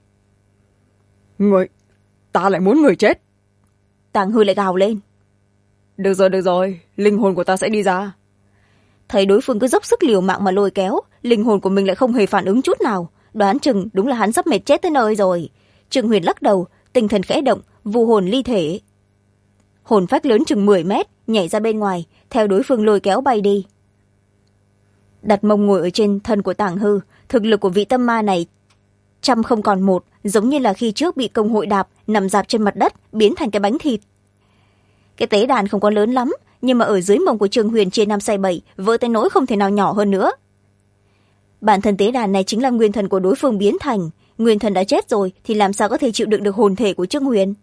Ta lại muốn người chết. Tàng Hư lại gào lên. Được rồi, linh hồn của ta sẽ đi ra. Thấy đối phương cứ dốc sức liều mạng mà lôi kéo, linh hồn của mình lại không hề phản ứng chút nào, đoán chừng đúng là hắn sắp mệt chết tới nơi rồi. Trương Huyền lắc đầu, tinh thần khẽ động, vu hồn ly thể. Hồn phách lớn chừng 10 mét nhảy ra bên ngoài, theo đối phương lôi kéo bay đi. Đặt mông ngồi ở trên thân của Tàng Hư, thực lực của vị tâm ma này trăm không còn một, giống như là khi trước bị công hội đạp, nằm dạp trên mặt đất, biến thành cái bánh thịt. Cái tế đàn không có lớn lắm, nhưng mà ở dưới mông của Trương Huyền chia 5 xẻ 7, vỡ tới nỗi không thể nào nhỏ hơn nữa. Bản thân tế đàn này chính là nguyên thần của đối phương biến thành. Nguyên thần đã chết rồi thì làm sao có thể chịu đựng được hồn thể của Trương Huyền?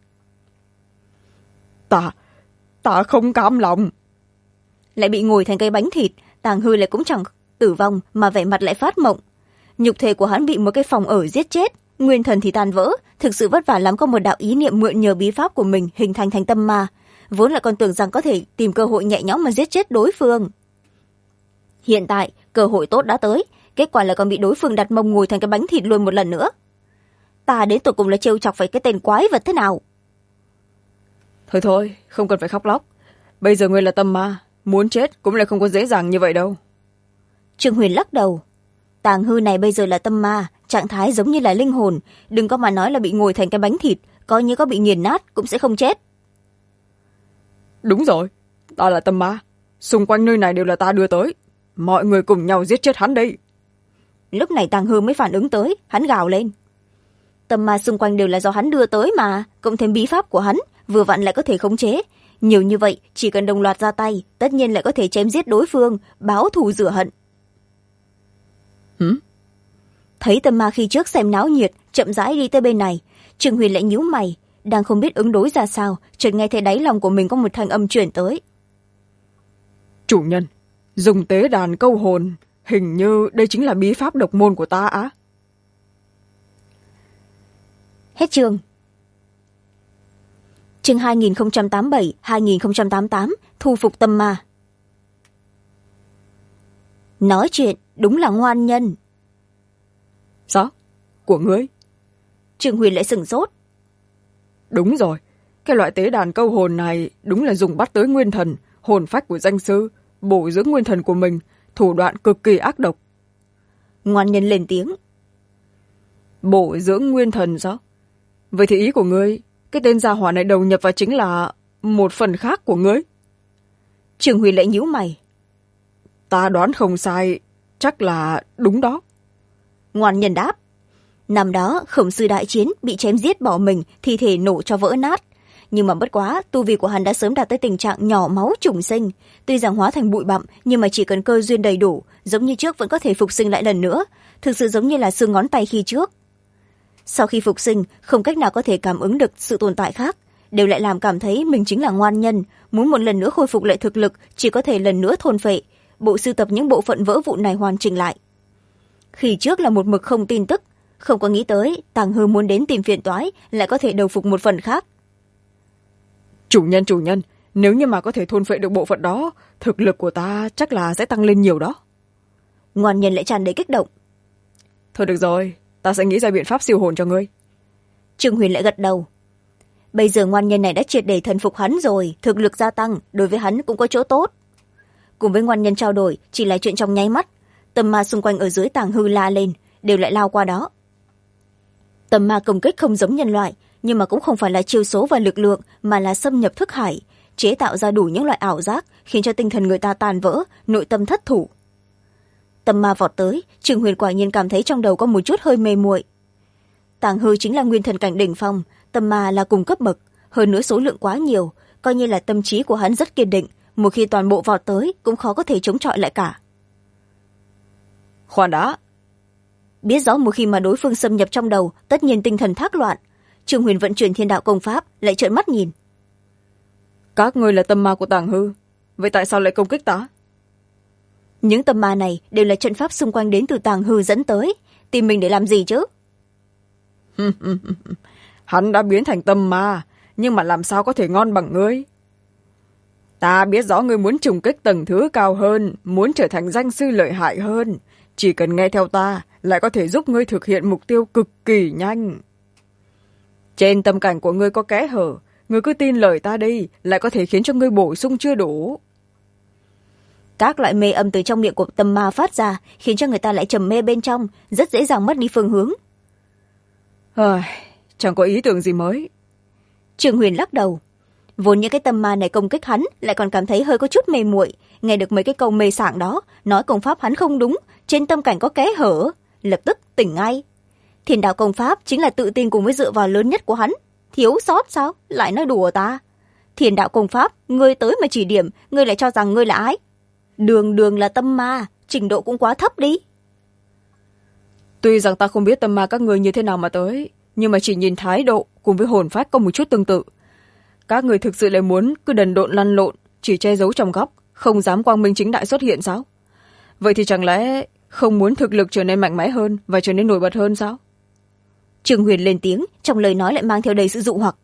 Ta không cam lòng. Lại bị ngồi thành cây bánh thịt, Tàng Hư lại cũng chẳng tử vong mà vẻ mặt lại phát mộng. Nhục thể của hắn bị một cái phòng ở giết chết, nguyên thần thì tan vỡ, thực sự vất vả lắm có một đạo ý niệm mượn nhờ bí pháp của mình hình thành thành tâm ma, vốn là còn tưởng rằng có thể tìm cơ hội nhẹ nhõm mà giết chết đối phương. Hiện tại cơ hội tốt đã tới, kết quả là còn bị đối phương đặt mông ngồi thành cái bánh thịt luôn một lần nữa. Ta đến tụi cùng là trêu chọc phải cái tên quái vật thế nào? Thôi, không cần phải khóc lóc. Bây giờ ngươi là tâm ma, muốn chết cũng lại không có dễ dàng như vậy đâu. Trương Huyền lắc đầu. Tàng Hư này bây giờ là tâm ma, trạng thái giống như là linh hồn, đừng có mà nói là bị ngồi thành cái bánh thịt, coi như có bị nghiền nát cũng sẽ không chết. Đúng rồi, ta là tâm ma, xung quanh nơi này đều là ta đưa tới, mọi người cùng nhau giết chết hắn đi. Lúc này Tàng Hư mới phản ứng tới, hắn gào lên. Tâm ma xung quanh đều là do hắn đưa tới mà, cộng thêm bí pháp của hắn, vừa vặn lại có thể khống chế. Nhiều như vậy, chỉ cần đồng loạt ra tay, tất nhiên lại có thể chém giết đối phương, báo thù rửa hận. Thấy tâm ma khi trước xem náo nhiệt, chậm rãi đi tới bên này, Trương Huyền lại nhíu mày, đang không biết ứng đối ra sao, chợt nghe thấy đáy lòng của mình có một thanh âm chuyển tới. Chủ nhân, dùng tế đàn câu hồn, hình như đây chính là bí pháp độc môn của ta á. Hết chương. Chương 2087-2088, thu phục tâm ma. Nói chuyện đúng là ngoan nhân. Sao? Của ngươi? Trương Huyền lại sửng sốt. Đúng rồi, cái loại tế đàn câu hồn này đúng là dùng bắt tới nguyên thần, hồn phách của danh sư, bổ dưỡng nguyên thần của mình, thủ đoạn cực kỳ ác độc. Ngoan nhân lên tiếng. Bổ dưỡng nguyên thần sao? Vậy thì ý của ngươi, cái tên gia hỏa này đầu nhập vào chính là một phần khác của ngươi? Trương Huyền lại nhíu mày. Ta đoán không sai, chắc là đúng đó. Ngoan nhân đáp. Năm đó Khổng Sư đại chiến, bị chém giết bỏ mình, thi thể nổ cho vỡ nát. Nhưng mà bất quá, tu vi của hắn đã sớm đạt tới tình trạng nhỏ máu trùng sinh. Tuy rằng hóa thành bụi bặm, nhưng mà chỉ cần cơ duyên đầy đủ, giống như trước vẫn có thể phục sinh lại lần nữa. Thực sự giống như là xương ngón tay khi trước. Sau khi phục sinh, không cách nào có thể cảm ứng được sự tồn tại khác, đều lại làm cảm thấy mình chính là ngoan nhân, muốn một lần nữa khôi phục lại thực lực, chỉ có thể lần nữa thôn phệ, bộ sưu tập những bộ phận vỡ vụn này hoàn chỉnh lại. Khi trước là một mực không tin tức, không có nghĩ tới Tàng Hư muốn đến tìm phiền toái, lại có thể đầu phục một phần khác. Chủ nhân, nếu như mà có thể thôn phệ được bộ phận đó, thực lực của ta chắc là sẽ tăng lên nhiều đó. Ngoan nhân lại tràn đầy kích động. Thôi được rồi, ta sẽ nghĩ ra biện pháp siêu hồn cho ngươi. Trương Huyền lại gật đầu. Bây giờ ngoan nhân này đã triệt để thần phục hắn rồi, thực lực gia tăng, đối với hắn cũng có chỗ tốt. Cùng với ngoan nhân trao đổi, chỉ là chuyện trong nháy mắt, tâm ma xung quanh ở dưới Tàng Hư la lên, đều lại lao qua đó. Tâm ma công kích không giống nhân loại, nhưng mà cũng không phải là chiêu số và lực lượng, mà là xâm nhập thức hải, chế tạo ra đủ những loại ảo giác, khiến cho tinh thần người ta tàn vỡ, nội tâm thất thủ. Tâm ma vọt tới, Trương Huyền quả nhiên cảm thấy trong đầu có một chút hơi mê muội. Tàng Hư chính là nguyên thần cảnh đỉnh phong, tâm ma là cùng cấp bậc, hơn nữa số lượng quá nhiều, coi như là tâm trí của hắn rất kiên định, một khi toàn bộ vọt tới cũng khó có thể chống chọi lại cả. Khoan đã. Biết rõ một khi mà đối phương xâm nhập trong đầu, tất nhiên tinh thần thác loạn. Trương Huyền vận chuyển thiên đạo công pháp, lại trợn mắt nhìn. Các ngươi là tâm ma của Tàng Hư, vậy tại sao lại công kích ta? Những tâm ma này đều là trận pháp xung quanh đến từ Tàng Hư dẫn tới, tìm mình để làm gì chứ? Hắn đã biến thành tâm ma, nhưng mà làm sao có thể ngon bằng ngươi? Ta biết rõ ngươi muốn trùng kích tầng thứ cao hơn, muốn trở thành danh sư lợi hại hơn. Chỉ cần nghe theo ta, lại có thể giúp ngươi thực hiện mục tiêu cực kỳ nhanh. Trên tâm cảnh của ngươi có kẽ hở, ngươi cứ tin lời ta đi, lại có thể khiến cho ngươi bổ sung chưa đủ. Các loại mê âm từ trong miệng của tâm ma phát ra, khiến cho người ta lại trầm mê bên trong, rất dễ dàng mất đi phương hướng. Chẳng có ý tưởng gì mới, Trương Huyền lắc đầu. Vốn những cái tâm ma này công kích hắn lại còn cảm thấy hơi có chút mê muội, nghe được mấy cái câu mê sảng đó nói công pháp hắn không đúng, trên tâm cảnh có kẽ hở, lập tức tỉnh ngay. Thiên đạo công pháp chính là tự tin cùng với dựa vào lớn nhất của hắn, thiếu sót sao lại nói đùa ta. Thiên đạo công pháp ngươi tới mà chỉ điểm, ngươi lại cho rằng ngươi là ai? Đường đường là tâm ma, trình độ cũng quá thấp đi. Tuy rằng ta không biết tâm ma các người như thế nào mà tới, nhưng mà chỉ nhìn thái độ cùng với hồn phách có một chút tương tự. Các người thực sự lại muốn cứ đần độn lăn lộn, chỉ che giấu trong góc, không dám quang minh chính đại xuất hiện sao? Vậy thì chẳng lẽ không muốn thực lực trở nên mạnh mẽ hơn và trở nên nổi bật hơn sao? Trương Huyền lên tiếng, trong lời nói lại mang theo đầy sự dụ hoặc.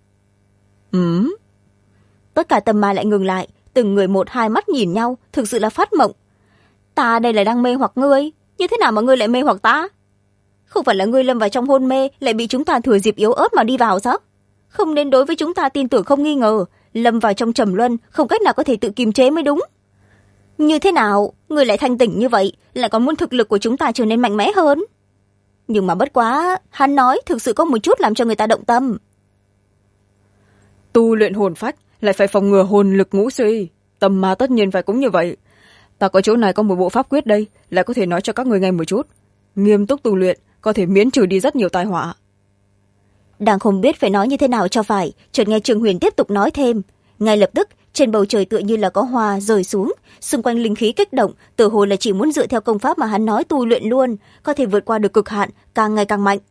Tất cả tâm ma lại ngừng lại, từng người một hai mắt nhìn nhau, thực sự là phát mộng. Ta đây là đang mê hoặc ngươi, như thế nào mà ngươi lại mê hoặc ta? Không phải là ngươi lâm vào trong hôn mê lại bị chúng ta thừa dịp yếu ớt mà đi vào sao? Không nên đối với chúng ta tin tưởng không nghi ngờ, lâm vào trong trầm luân không cách nào có thể tự kiềm chế mới đúng. Như thế nào ngươi lại thanh tỉnh như vậy, lại còn muốn thực lực của chúng ta trở nên mạnh mẽ hơn? Nhưng mà bất quá, hắn nói thực sự có một chút làm cho người ta động tâm. Tu luyện hồn phách lại phải phòng ngừa hồn lực ngũ suy, tâm ma tất nhiên phải cũng như vậy. Ta có chỗ này có một bộ pháp quyết đây, lại có thể nói cho các người nghe một chút. Nghiêm túc tu luyện có thể miễn trừ đi rất nhiều tai họa. Đang không biết phải nói như thế nào cho phải, chợt nghe Trương Huyền tiếp tục nói thêm. Ngay lập tức trên bầu trời tựa như là có hoa rơi xuống, xung quanh linh khí kích động, tựa hồ là chỉ muốn dựa theo công pháp mà hắn nói tu luyện luôn, có thể vượt qua được cực hạn, càng ngày càng mạnh.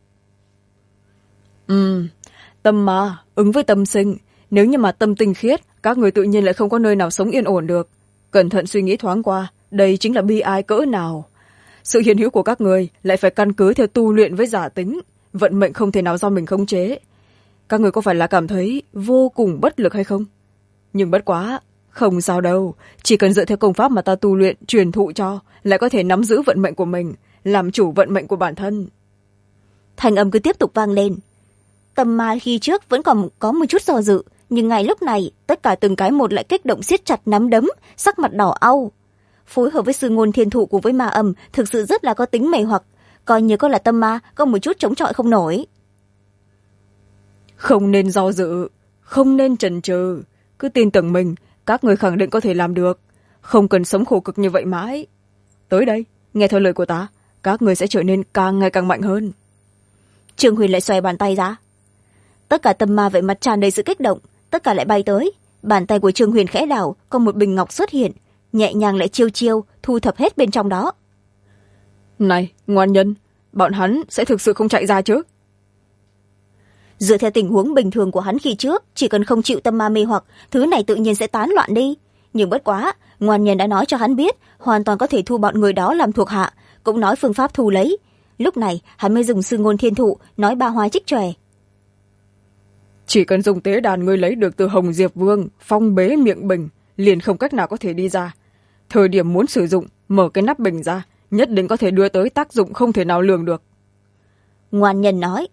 Tâm ma ứng với tâm sinh, nếu như mà tâm tinh khiết, các người tự nhiên lại không có nơi nào sống yên ổn được. Cẩn thận suy nghĩ thoáng qua, đây chính là bi ai cỡ nào. Sự hiện hữu của các người lại phải căn cứ theo tu luyện với giả tính, vận mệnh không thể nào do mình khống chế. Các người có phải là cảm thấy vô cùng bất lực hay không? Nhưng bất quá, không sao đâu, chỉ cần dựa theo công pháp mà ta tu luyện truyền thụ cho, lại có thể nắm giữ vận mệnh của mình, làm chủ vận mệnh của bản thân. Thanh âm cứ tiếp tục vang lên. Tâm ma khi trước vẫn còn có một chút do dự, nhưng ngay lúc này tất cả từng cái một lại kích động siết chặt nắm đấm, sắc mặt đỏ au. Phối hợp với sư ngôn thiên thụ cùng với ma âm thực sự rất là có tính mê hoặc, coi như có là tâm ma có một chút chống chọi không nổi. Không nên do dự, không nên chần chừ, cứ tin tưởng mình, các người khẳng định có thể làm được, không cần sống khổ cực như vậy mãi. Tới đây, nghe theo lời của ta, các người sẽ trở nên càng ngày càng mạnh hơn. Trương Huyền lại xoay bàn tay ra. Tất cả tâm ma vậy mặt tràn đầy sự kích động, tất cả lại bay tới. Bàn tay của Trương Huyền khẽ đảo, có một bình ngọc xuất hiện, nhẹ nhàng lại chiêu chiêu thu thập hết bên trong đó. Này ngoan nhân, bọn hắn sẽ thực sự không chạy ra chứ? Dựa theo tình huống bình thường của hắn khi trước, chỉ cần không chịu tâm ma mê hoặc, thứ này tự nhiên sẽ tán loạn đi. Nhưng bất quá, ngoan nhân đã nói cho hắn biết hoàn toàn có thể thu bọn người đó làm thuộc hạ, cũng nói phương pháp thu lấy. Lúc này hắn mới dùng sư ngôn thiên thụ nói ba hoa trích tròe. Chỉ cần dùng tế đàn ngươi lấy được từ Hồng Diệp Vương phong bế miệng bình, liền không cách nào có thể đi ra. Thời điểm muốn sử dụng, mở cái nắp bình ra, nhất định có thể đưa tới tác dụng không thể nào lường được. Ngoan nhân nói.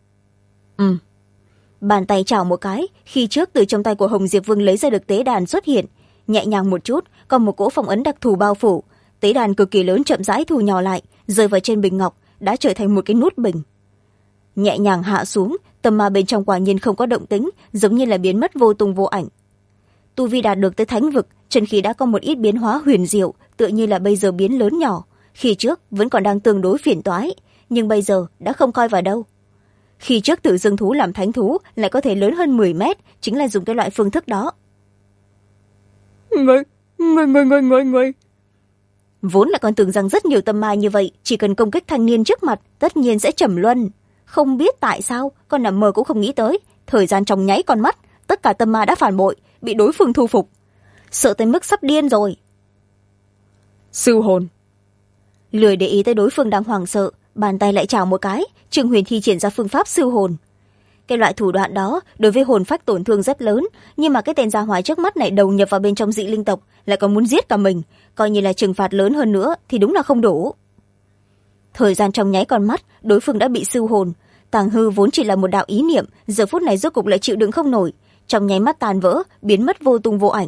Bàn tay chảo một cái, khi trước từ trong tay của Hồng Diệp Vương lấy ra được tế đàn xuất hiện, nhẹ nhàng một chút, còn một cỗ phong ấn đặc thù bao phủ. Tế đàn cực kỳ lớn chậm rãi thu nhỏ lại, rơi vào trên bình ngọc, đã trở thành một cái nút bình. Nhẹ nhàng hạ xuống, tâm ma bên trong quả nhiên không có động tĩnh, giống như là biến mất vô tung vô ảnh. Tu vi đạt được tới thánh vực, chân khí đã có một ít biến hóa huyền diệu, tựa như là bây giờ biến lớn nhỏ. Khi trước vẫn còn đang tương đối phiền toái, nhưng bây giờ đã không coi vào đâu. Khi trước tự dương thú làm thánh thú lại có thể lớn hơn 10 mét, chính là dùng cái loại phương thức đó. Người. Vốn là còn tưởng rằng rất nhiều tâm ma như vậy, chỉ cần công kích thanh niên trước mặt, tất nhiên sẽ trầm luân. Không biết tại sao, con nằm mơ cũng không nghĩ tới, thời gian trong nháy con mắt, tất cả tâm ma đã phản bội, bị đối phương thu phục. Sợ tới mức sắp điên rồi. Sư hồn. Lười để ý tới đối phương đang hoảng sợ, bàn tay lại chảo một cái, Trương Huyền thi triển ra phương pháp siêu hồn. Cái loại thủ đoạn đó đối với hồn phách tổn thương rất lớn, nhưng mà cái tên gia hỏa trước mắt này đầu nhập vào bên trong dị linh tộc, lại còn muốn giết cả mình, coi như là trừng phạt lớn hơn nữa thì đúng là không đủ. Thời gian trong nháy con mắt, đối phương đã bị siêu hồn. Tàng hư vốn chỉ là một đạo ý niệm, giờ phút này rốt cục lại chịu đựng không nổi, trong nháy mắt tàn vỡ, biến mất vô tung vô ảnh.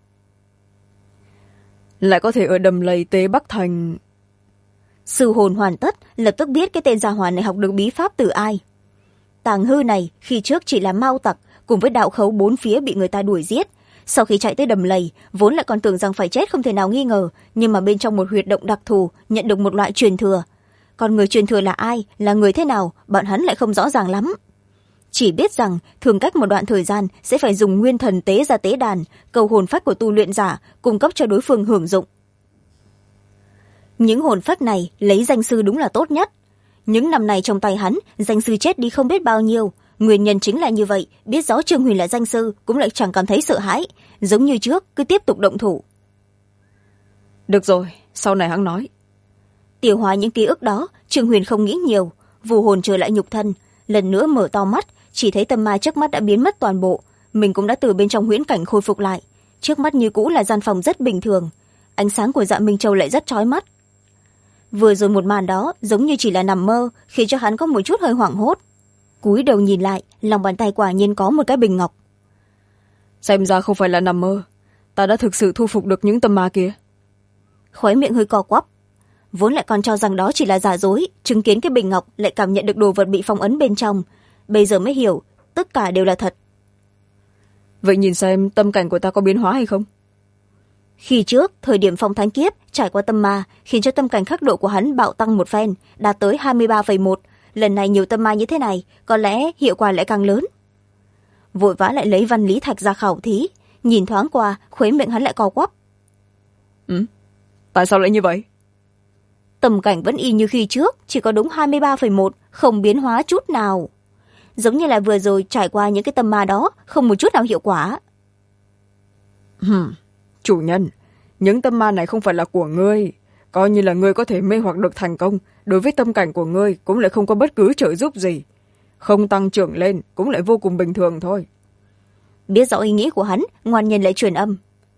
Lại có thể ở đầm lầy Tế Bắc Thành. Siêu hồn hoàn tất, lập tức biết cái tên gia hỏa này học được bí pháp từ ai. Tàng hư này khi trước chỉ là mao tặc, cùng với đạo khấu bốn phía bị người ta đuổi giết. Sau khi chạy tới đầm lầy, vốn lại còn tưởng rằng phải chết không thể nào nghi ngờ, nhưng mà bên trong một huyệt động đặc thù nhận được một loại truyền thừa. Còn người truyền thừa là ai, là người thế nào, bọn hắn lại không rõ ràng lắm. Chỉ biết rằng thường cách một đoạn thời gian sẽ phải dùng nguyên thần tế ra tế đàn, cầu hồn phách của tu luyện giả cung cấp cho đối phương hưởng dụng. Những hồn phách này lấy danh sư đúng là tốt nhất. Những năm này trong tay hắn, danh sư chết đi không biết bao nhiêu. Nguyên nhân chính là như vậy, biết rõ Trương Huyền là danh sư cũng lại chẳng cảm thấy sợ hãi, giống như trước cứ tiếp tục động thủ. Được rồi, sau này hắn nói. Tiêu hóa những ký ức đó, Trương Huyền không nghĩ nhiều, vù hồn trở lại nhục thân, lần nữa mở to mắt, chỉ thấy tâm ma trước mắt đã biến mất toàn bộ, mình cũng đã từ bên trong huyễn cảnh khôi phục lại. Trước mắt như cũ là gian phòng rất bình thường, ánh sáng của Dạ Minh Châu lại rất chói mắt. Vừa rồi một màn đó giống như chỉ là nằm mơ, khiến cho hắn có một chút hơi hoảng hốt. Cúi đầu nhìn lại, lòng bàn tay quả nhiên có một cái bình ngọc. Xem ra không phải là nằm mơ, ta đã thực sự thu phục được những tâm ma kia. Khóe miệng hơi co quắp, vốn lại còn cho rằng đó chỉ là giả dối, chứng kiến cái bình ngọc lại cảm nhận được đồ vật bị phong ấn bên trong, bây giờ mới hiểu tất cả đều là thật. Vậy nhìn xem tâm cảnh của ta có biến hóa hay không? Khi trước thời điểm phong thánh kiếp trải qua tâm ma khiến cho tâm cảnh khắc độ của hắn bạo tăng một phen, đạt tới 23,1. Lần này nhiều tâm ma như thế này, có lẽ hiệu quả lại càng lớn. Vội vã lại lấy văn lý thạch ra khảo thí, nhìn thoáng qua khuấy miệng hắn lại co quắp. Tại sao lại như vậy? Tâm cảnh vẫn y như khi trước, chỉ có đúng 23,1, không biến hóa chút nào. Giống như là vừa rồi trải qua những cái tâm ma đó, không một chút nào hiệu quả. Chủ nhân, những tâm ma này không phải là của ngươi. Coi như là ngươi có thể mê hoặc được thành công, đối với tâm cảnh của ngươi cũng lại không có bất cứ trợ giúp gì. Không tăng trưởng lên cũng lại vô cùng bình thường thôi. Biết rõ ý nghĩ của hắn, ngoan nhân lại truyền âm.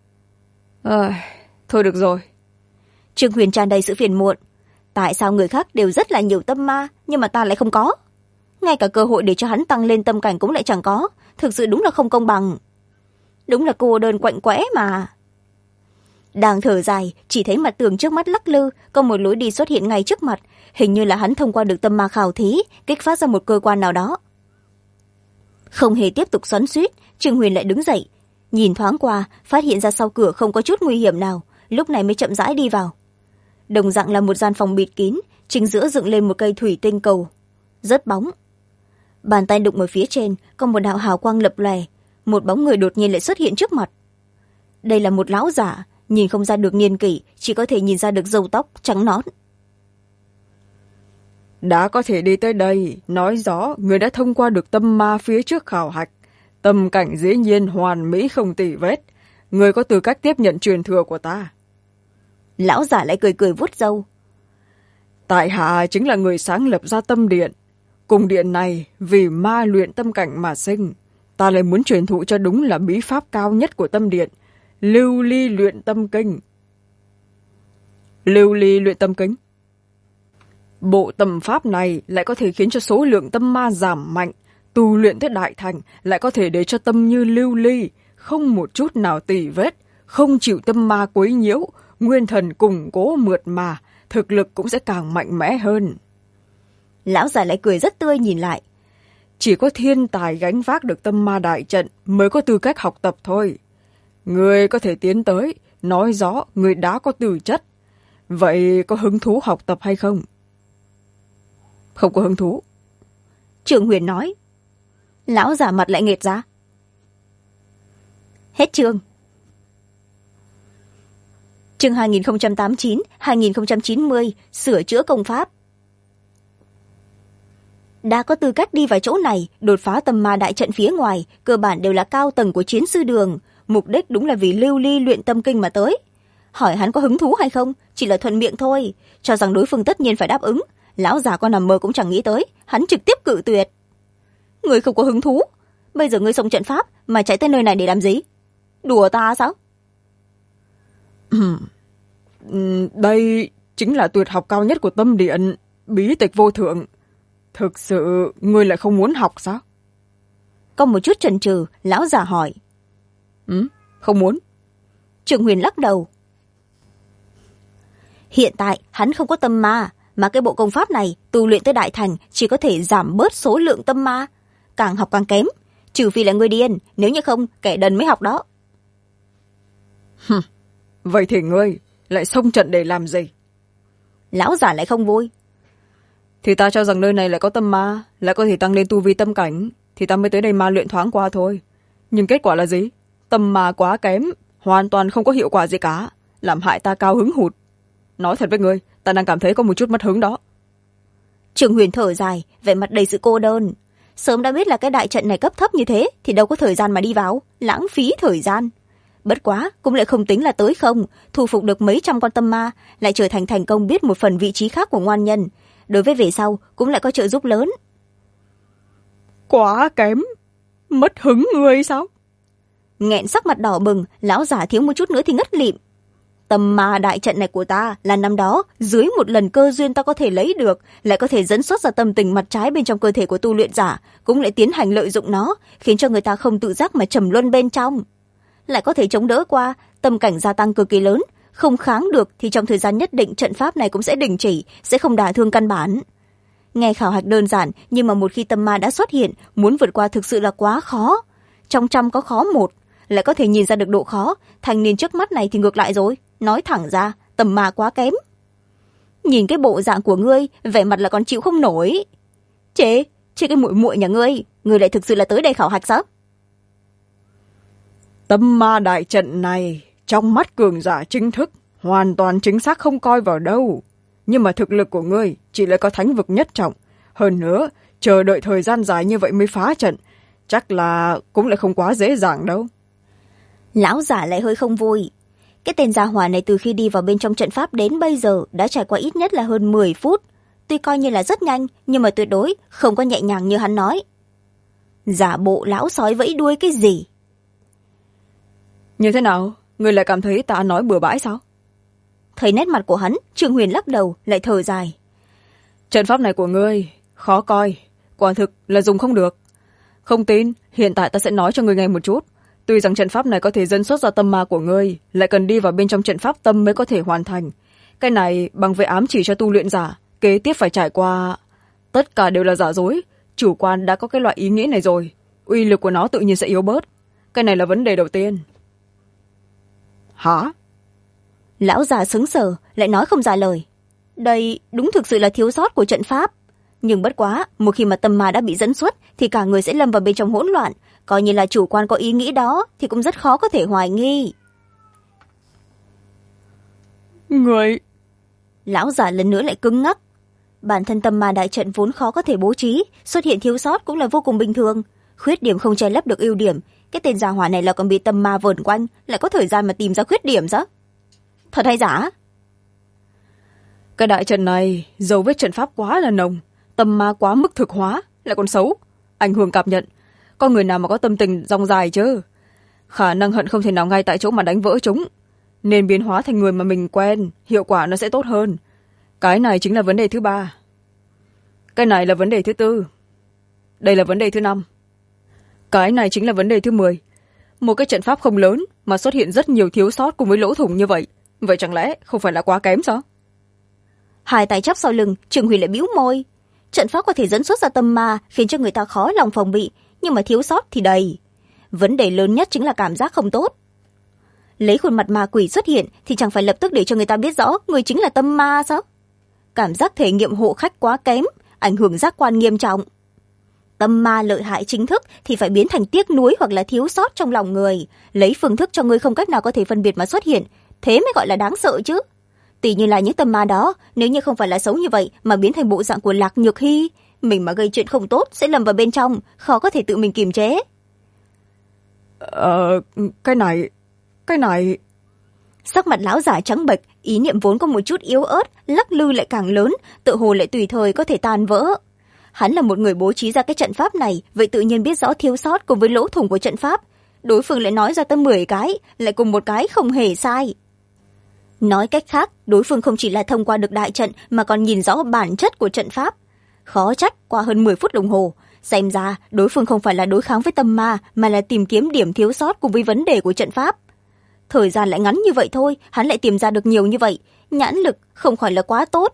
Thôi được rồi. Trương Huyền tràn đầy sự phiền muộn. Tại sao người khác đều rất là nhiều tâm ma, nhưng mà ta lại không có? Ngay cả cơ hội để cho hắn tăng lên tâm cảnh cũng lại chẳng có. Thực sự đúng là không công bằng. Đúng là cô đơn quạnh quẽ mà. Đang thở dài, chỉ thấy mặt tường trước mắt lắc lư, có một lối đi xuất hiện ngay trước mặt, hình như là hắn thông qua được tâm ma khảo thí, kích phát ra một cơ quan nào đó. Không hề tiếp tục xoắn xuýt, Trương Huyền lại đứng dậy, nhìn thoáng qua, phát hiện ra sau cửa không có chút nguy hiểm nào, lúc này mới chậm rãi đi vào. Đồng dạng là một gian phòng bịt kín, chính giữa dựng lên một cây thủy tinh cầu, rất bóng. Bàn tay đụng ở phía trên, có một đạo hào quang lập lòe, một bóng người đột nhiên lại xuất hiện trước mặt. Đây là một lão giả, nhìn không ra được niên kỷ, chỉ có thể nhìn ra được râu tóc trắng nõn. Đã có thể đi tới đây, nói rõ người đã thông qua được tâm ma phía trước khảo hạch. Tâm cảnh dĩ nhiên hoàn mỹ không tì vết. Người có tư cách tiếp nhận truyền thừa của ta. Lão giả lại cười cười vuốt râu. Tại hạ chính là người sáng lập ra tâm điện. Cùng điện này vì ma luyện tâm cảnh mà sinh. Ta lại muốn truyền thụ cho đúng là bí pháp cao nhất của tâm điện, lưu ly luyện tâm kinh. Lưu ly luyện tâm kinh. Bộ tâm pháp này lại có thể khiến cho số lượng tâm ma giảm mạnh, tu luyện tới đại thành lại có thể để cho tâm như lưu ly, không một chút nào tì vết, không chịu tâm ma quấy nhiễu, nguyên thần củng cố mượt mà, thực lực cũng sẽ càng mạnh mẽ hơn. Lão già lại cười rất tươi nhìn lại. Chỉ có thiên tài gánh vác được tâm ma đại trận mới có tư cách học tập thôi. Người có thể tiến tới, nói rõ người đã có tư chất. Vậy có hứng thú học tập hay không? Không có hứng thú. Trương Huyền nói. Lão giả mặt lại nghệt ra. Hết chương. Chương 2089-2090, sửa chữa công pháp. Đã có tư cách đi vào chỗ này, đột phá tâm ma đại trận phía ngoài, cơ bản đều là cao tầng của chiến sư đường. Mục đích đúng là vì lưu ly luyện tâm kinh mà tới. Hỏi hắn có hứng thú hay không, chỉ là thuận miệng thôi, cho rằng đối phương tất nhiên phải đáp ứng. Lão già con nằm mơ cũng chẳng nghĩ tới, hắn trực tiếp cự tuyệt. Người không có hứng thú, bây giờ ngươi xông trận pháp mà chạy tới nơi này để làm gì? Đùa ta sao? Đây chính là tuyệt học cao nhất của tâm điện, bí tịch vô thượng. Thực sự ngươi lại không muốn học sao? Có một chút chần chừ, lão già hỏi. Không muốn. Trương Huyền lắc đầu. Hiện tại hắn không có tâm ma, mà cái bộ công pháp này tu luyện tới đại thành chỉ có thể giảm bớt số lượng tâm ma, càng học càng kém. trừ phi là người điên, nếu như không kẻ đần mới học đó. Vậy thì ngươi lại xông trận để làm gì? Lão giả lại không vui. Thì ta cho rằng nơi này lại có tâm ma, lại có thể tăng lên tu vi tâm cảnh, thì ta mới tới đây ma luyện thoáng qua thôi. Nhưng kết quả là gì? Tâm ma quá kém, hoàn toàn không có hiệu quả gì cả, làm hại ta cao hứng hụt. Nói thật với ngươi, ta đang cảm thấy có một chút mất hứng đó. Trường Huyền thở dài, vẻ mặt đầy sự cô đơn. Sớm đã biết là cái đại trận này cấp thấp như thế thì đâu có thời gian mà đi vào, lãng phí thời gian. Bất quá cũng lại không tính là tới không, thu phục được mấy trăm con tâm ma, lại trở thành thành công biết một phần vị trí khác của ngoan nhân. Đối với về sau cũng lại có trợ giúp lớn. Quá kém, mất hứng ngươi sao? Nghẹn sắc mặt đỏ bừng, lão giả thiếu một chút nữa thì ngất lịm. Tâm ma đại trận này của ta là năm đó dưới một lần cơ duyên ta có thể lấy được, lại có thể dẫn xuất ra tâm tình mặt trái bên trong cơ thể của tu luyện giả, cũng lại tiến hành lợi dụng nó, khiến cho người ta không tự giác mà trầm luân bên trong. Lại có thể chống đỡ qua, tâm cảnh gia tăng cực kỳ lớn, không kháng được thì trong thời gian nhất định trận pháp này cũng sẽ đình chỉ, sẽ không đả thương căn bản. Nghe khảo hạch đơn giản, nhưng mà một khi tâm ma đã xuất hiện, muốn vượt qua thực sự là quá khó. Trong trăm có khó một, lại có thể nhìn ra được độ khó, thanh niên trước mắt này thì ngược lại rồi, nói thẳng ra, tâm ma quá kém. Nhìn cái bộ dạng của ngươi, vẻ mặt là còn chịu không nổi. Chế cái muội muội nhà ngươi lại thực sự là tới đây khảo hạch sao? Tâm ma đại trận này, trong mắt cường giả chính thức, hoàn toàn chính xác không coi vào đâu. Nhưng mà thực lực của ngươi chỉ lại có thánh vực nhất trọng. Hơn nữa, chờ đợi thời gian dài như vậy mới phá trận, chắc là cũng lại không quá dễ dàng đâu. Lão giả lại hơi không vui. Cái tên gia hỏa này từ khi đi vào bên trong trận pháp đến bây giờ đã trải qua ít nhất là hơn 10 phút. Tuy coi như là rất nhanh, nhưng mà tuyệt đối không có nhẹ nhàng như hắn nói. Giả bộ lão sói vẫy đuôi cái gì? Như thế nào? Ngươi lại cảm thấy ta nói bừa bãi sao? Thấy nét mặt của hắn, Trương Huyền lắc đầu, lại thở dài. Trận pháp này của ngươi, khó coi. Quả thực là dùng không được. Không tin, hiện tại ta sẽ nói cho ngươi nghe một chút. Tuy rằng trận pháp này có thể dẫn xuất ra tâm ma của ngươi, lại cần đi vào bên trong trận pháp tâm mới có thể hoàn thành. Cái này bằng với ám chỉ cho tu luyện giả, kế tiếp phải trải qua... Tất cả đều là giả dối. Chủ quan đã có cái loại ý nghĩ này rồi. Uy lực của nó tự nhiên sẽ yếu bớt. Cái này là vấn đề đầu tiên. Hả? Lão già sững sờ, lại nói không ra lời. Đây đúng thực sự là thiếu sót của trận pháp. Nhưng bất quá, một khi mà tâm ma đã bị dẫn xuất thì cả người sẽ lâm vào bên trong hỗn loạn. Coi như là chủ quan có ý nghĩ đó thì cũng rất khó có thể hoài nghi. Người... Lão già lần nữa lại cứng ngắc. Bản thân tâm ma đại trận vốn khó có thể bố trí, xuất hiện thiếu sót cũng là vô cùng bình thường. Khuyết điểm không che lấp được ưu điểm. Cái tên già hỏa này là còn bị tâm ma vờn quanh, lại có thời gian mà tìm ra khuyết điểm sao? Thật hay giả? Cái đại trận này dấu vết trận pháp quá là nồng, tâm ma quá mức thực hóa, lại còn xấu, ảnh hưởng cảm nhận. Có người nào mà có tâm tình dòng dài chứ? Khả năng hận không thể nào ngay tại chỗ mà đánh vỡ chúng, nên biến hóa thành người mà mình quen, hiệu quả nó sẽ tốt hơn. Cái này chính là vấn đề thứ 3. Cái này là vấn đề thứ 4. Đây là vấn đề thứ 5. Cái này chính là vấn đề thứ 10. Một cái trận pháp không lớn mà xuất hiện rất nhiều thiếu sót cùng với lỗ thủng như vậy, vậy chẳng lẽ không phải là quá kém sao? Hai tay chắp sau lưng, Trừng Huyền lại bĩu môi. Trận pháp có thể dẫn xuất ra tâm ma, khiến cho người ta khó lòng phòng bị, nhưng mà thiếu sót thì đầy. Vấn đề lớn nhất chính là cảm giác không tốt. Lấy khuôn mặt ma quỷ xuất hiện thì chẳng phải lập tức để cho người ta biết rõ người chính là tâm ma sao? Cảm giác thể nghiệm hộ khách quá kém, ảnh hưởng giác quan nghiêm trọng. Tâm ma lợi hại chính thức thì phải biến thành tiếc nuối hoặc là thiếu sót trong lòng người, lấy phương thức cho người không cách nào có thể phân biệt mà xuất hiện, thế mới gọi là đáng sợ chứ. Tỉ như là những tâm ma đó, nếu như không phải là xấu như vậy mà biến thành bộ dạng của Lạc Nhược Hy, mình mà gây chuyện không tốt sẽ lầm vào bên trong, khó có thể tự mình kiềm chế. Cái này... Sắc mặt lão giả trắng bệch, ý niệm vốn có một chút yếu ớt, lắc lư lại càng lớn, tự hồ lại tùy thời có thể tan vỡ. Hắn là một người bố trí ra cái trận pháp này, vậy tự nhiên biết rõ thiếu sót cùng với lỗ thủng của trận pháp. Đối phương lại nói ra tới 10 cái, lại cùng một cái không hề sai. Nói cách khác, đối phương không chỉ là thông qua được đại trận mà còn nhìn rõ bản chất của trận pháp. Khó trách qua hơn 10 phút đồng hồ, xem ra đối phương không phải là đối kháng với tâm ma mà là tìm kiếm điểm thiếu sót cùng với vấn đề của trận pháp. Thời gian lại ngắn như vậy thôi, hắn lại tìm ra được nhiều như vậy, nhãn lực không khỏi là quá tốt.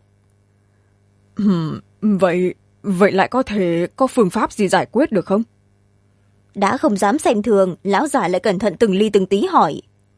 Vậy lại có thể có phương pháp gì giải quyết được không? đã không dám xem thường, lão giả lại cẩn thận từng ly từng tí hỏi.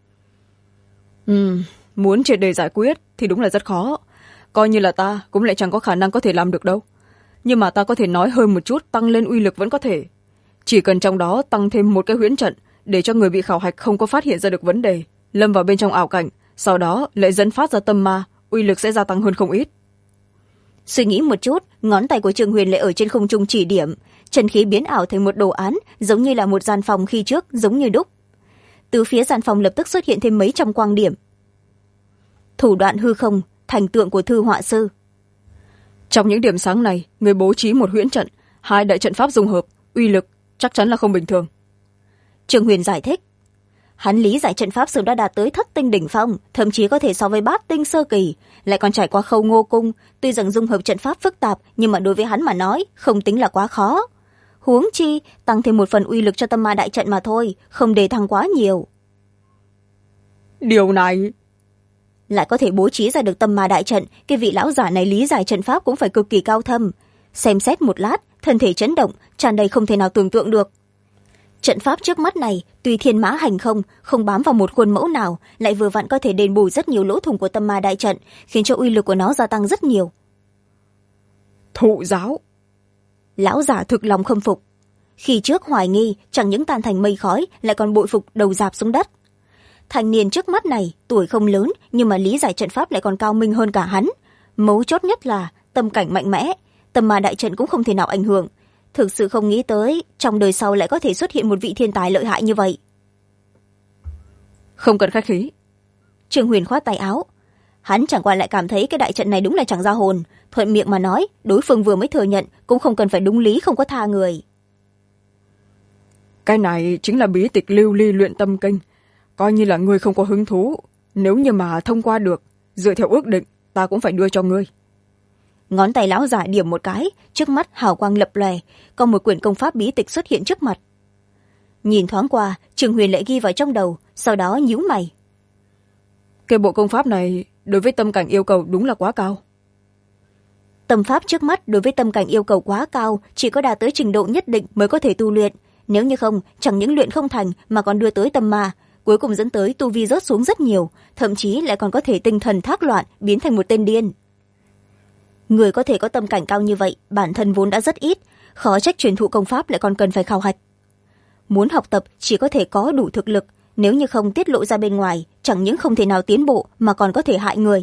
Muốn triệt đề giải quyết thì đúng là rất khó, coi như là ta cũng lại chẳng có khả năng có thể làm được đâu, nhưng mà ta có thể nói hơi một chút, tăng lên uy lực vẫn có thể. Chỉ cần trong đó tăng thêm một cái huyễn trận để cho người bị khảo hạch không có phát hiện ra được vấn đề, lâm vào bên trong ảo cảnh, sau đó lại dẫn phát ra tâm ma, uy lực sẽ gia tăng hơn không ít. Suy nghĩ một chút, ngón tay của Trương Huyền lại ở trên không trung chỉ điểm, chân khí biến ảo thành một đồ án, giống như là một gian phòng khi trước, giống như đúc. Từ phía gian phòng lập tức xuất hiện thêm mấy trăm quang điểm. Thủ đoạn hư không, thành tượng của thư họa sư. Trong những điểm sáng này, người bố trí một huyễn trận, 2 đại trận pháp dung hợp, uy lực chắc chắn là không bình thường. Trương Huyền giải thích. Hắn lý giải trận pháp sớm đã đạt tới thất tinh đỉnh phong, thậm chí có thể so với bát tinh sơ kỳ, lại còn trải qua khâu ngô cung. Tuy rằng dung hợp trận pháp phức tạp, nhưng mà đối với hắn mà nói không tính là quá khó. Huống chi tăng thêm một phần uy lực cho tâm ma đại trận mà thôi, không đề thăng quá nhiều. Điều này lại có thể bố trí ra được tâm ma đại trận, cái vị lão giả này lý giải trận pháp cũng phải cực kỳ cao thâm. Xem xét một lát, thân thể chấn động, tràn đầy không thể nào tưởng tượng được. Trận pháp trước mắt này tuy thiên mã hành không, không bám vào một khuôn mẫu nào, lại vừa vặn có thể đền bù rất nhiều lỗ thủng của tâm ma đại trận, khiến cho uy lực của nó gia tăng rất nhiều. Thụ giáo. Lão giả thực lòng khâm phục. Khi trước hoài nghi, chẳng những tan thành mây khói, lại còn bội phục đầu rạp xuống đất. Thanh niên trước mắt này tuổi không lớn, nhưng mà lý giải trận pháp lại còn cao minh hơn cả hắn. Mấu chốt nhất là tâm cảnh mạnh mẽ, tâm ma đại trận cũng không thể nào ảnh hưởng. Thực sự không nghĩ tới trong đời sau lại có thể xuất hiện một vị thiên tài lợi hại như vậy. Không cần khách khí. Trương Huyền khoát tay áo. Hắn chẳng qua lại cảm thấy cái đại trận này đúng là chẳng ra hồn, thuận miệng mà nói, đối phương vừa mới thừa nhận, cũng không cần phải đúng lý không có tha người. Cái này chính là bí tịch lưu ly luyện tâm kinh, coi như là ngươi không có hứng thú, nếu như mà thông qua được, dựa theo ước định ta cũng phải đưa cho ngươi. Ngón tay lão giả điểm một cái, trước mắt hào quang lập lòe, có một quyển công pháp bí tịch xuất hiện trước mặt. Nhìn thoáng qua, Trương Huyền lại ghi vào trong đầu, sau đó nhíu mày. Cái bộ công pháp này đối với tâm cảnh yêu cầu đúng là quá cao. Tâm pháp trước mắt đối với tâm cảnh yêu cầu quá cao, chỉ có đạt tới trình độ nhất định mới có thể tu luyện. Nếu như không, chẳng những luyện không thành mà còn đưa tới tâm ma, cuối cùng dẫn tới tu vi rớt xuống rất nhiều, thậm chí lại còn có thể tinh thần thác loạn, biến thành một tên điên. Người có thể có tâm cảnh cao như vậy, bản thân vốn đã rất ít, khó trách truyền thụ công pháp lại còn cần phải khảo hạch. Muốn học tập chỉ có thể có đủ thực lực, nếu như không tiết lộ ra bên ngoài, chẳng những không thể nào tiến bộ mà còn có thể hại người.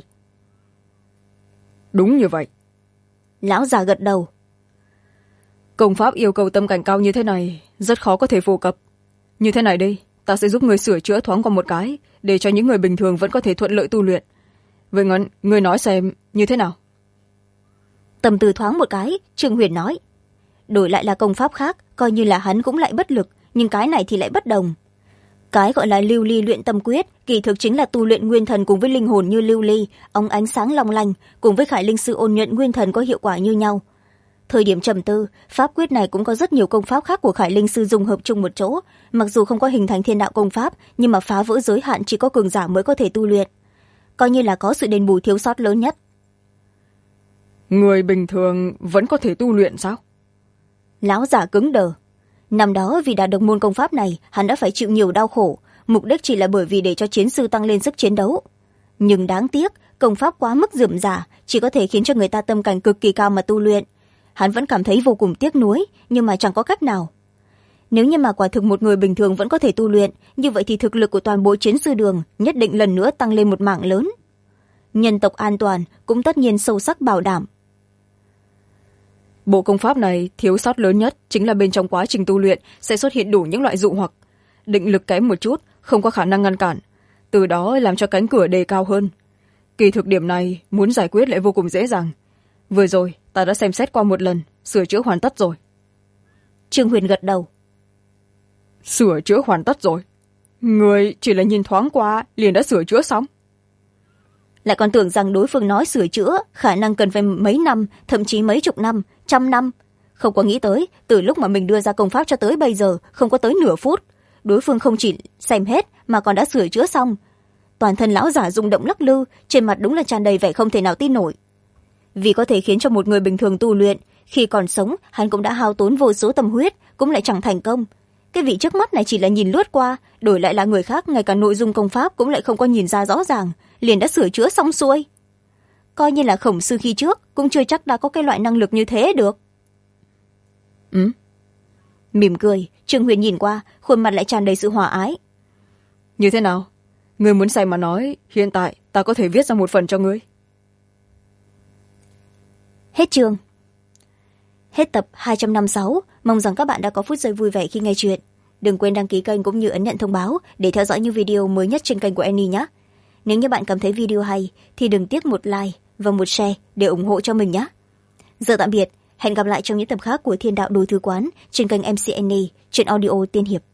Đúng như vậy. Lão già gật đầu. Công pháp yêu cầu tâm cảnh cao như thế này rất khó có thể phổ cập. Như thế này đi, ta sẽ giúp người sửa chữa thoáng qua một cái, để cho những người bình thường vẫn có thể thuận lợi tu luyện. Vậy người nói xem như thế nào? Tầm từ thoáng một cái, Trương Huyền nói. Đổi lại là công pháp khác, coi như là hắn cũng lại bất lực, nhưng cái này thì lại bất đồng. Cái gọi là lưu ly luyện tâm quyết, kỳ thực chính là tu luyện nguyên thần cùng với linh hồn như lưu ly, óng ánh sáng long lanh, cùng với khải linh sư ôn nhuận nguyên thần có hiệu quả như nhau. Thời điểm trầm tư, pháp quyết này cũng có rất nhiều công pháp khác của khải linh sư dung hợp chung một chỗ, mặc dù không có hình thành thiên đạo công pháp, nhưng mà phá vỡ giới hạn chỉ có cường giả mới có thể tu luyện, coi như là có sự đền bù thiếu sót lớn nhất. Người bình thường vẫn có thể tu luyện sao? Lão giả cứng đờ. Năm đó vì đạt được môn công pháp này, hắn đã phải chịu nhiều đau khổ, mục đích chỉ là bởi vì để cho chiến sư tăng lên sức chiến đấu. Nhưng đáng tiếc, công pháp quá mức rườm rà, chỉ có thể khiến cho người ta tâm cảnh cực kỳ cao mà tu luyện. Hắn vẫn cảm thấy vô cùng tiếc nuối, nhưng mà chẳng có cách nào. Nếu như mà quả thực một người bình thường vẫn có thể tu luyện, như vậy thì thực lực của toàn bộ chiến sư đường nhất định lần nữa tăng lên một mảng lớn. Nhân tộc an toàn cũng tất nhiên sâu sắc bảo đảm. Bộ công pháp này thiếu sót lớn nhất chính là bên trong quá trình tu luyện sẽ xuất hiện đủ những loại dụ hoặc. Định lực kém một chút, không có khả năng ngăn cản. Từ đó làm cho cánh cửa đề cao hơn. Kỳ thực điểm này muốn giải quyết lại vô cùng dễ dàng. Vừa rồi, ta đã xem xét qua một lần, sửa chữa hoàn tất rồi. Trương Huyền gật đầu. Sửa chữa hoàn tất rồi? Người chỉ là nhìn thoáng qua liền đã sửa chữa xong? Lại còn tưởng rằng đối phương nói sửa chữa khả năng cần phải mấy năm, thậm chí mấy chục năm, 100 năm. Không có nghĩ tới, từ lúc mà mình đưa ra công pháp cho tới bây giờ, không có tới nửa phút. Đối phương không chỉ xem hết mà còn đã sửa chữa xong. Toàn thân lão giả rung động lắc lư, trên mặt đúng là tràn đầy vẻ không thể nào tin nổi. Vì có thể khiến cho một người bình thường tu luyện, khi còn sống hắn cũng đã hao tốn vô số tâm huyết, cũng lại chẳng thành công. cái vị trước mắt này chỉ là nhìn lướt qua, đổi lại là người khác, ngay cả nội dung công pháp cũng lại không có nhìn ra rõ ràng, liền đã sửa chữa xong xuôi. Coi như là Khổng sư khi trước cũng chưa chắc đã có cái loại năng lực như thế được. Mỉm cười, Trương Huyền nhìn qua, khuôn mặt lại tràn đầy sự hòa ái. Như thế nào? Ngươi muốn say mà nói, hiện tại ta có thể viết ra một phần cho ngươi. Hết chương. Hết tập 256, mong rằng các bạn đã có phút giây vui vẻ khi nghe chuyện. Đừng quên đăng ký kênh cũng như ấn nhận thông báo để theo dõi những video mới nhất trên kênh của Annie nhé. Nếu như bạn cảm thấy video hay thì đừng tiếc một like và một share để ủng hộ cho mình nhé. Giờ tạm biệt, hẹn gặp lại trong những tập khác của Thiên Đạo Đồ Thư Quán trên kênh MC Annie, truyện audio tiên hiệp.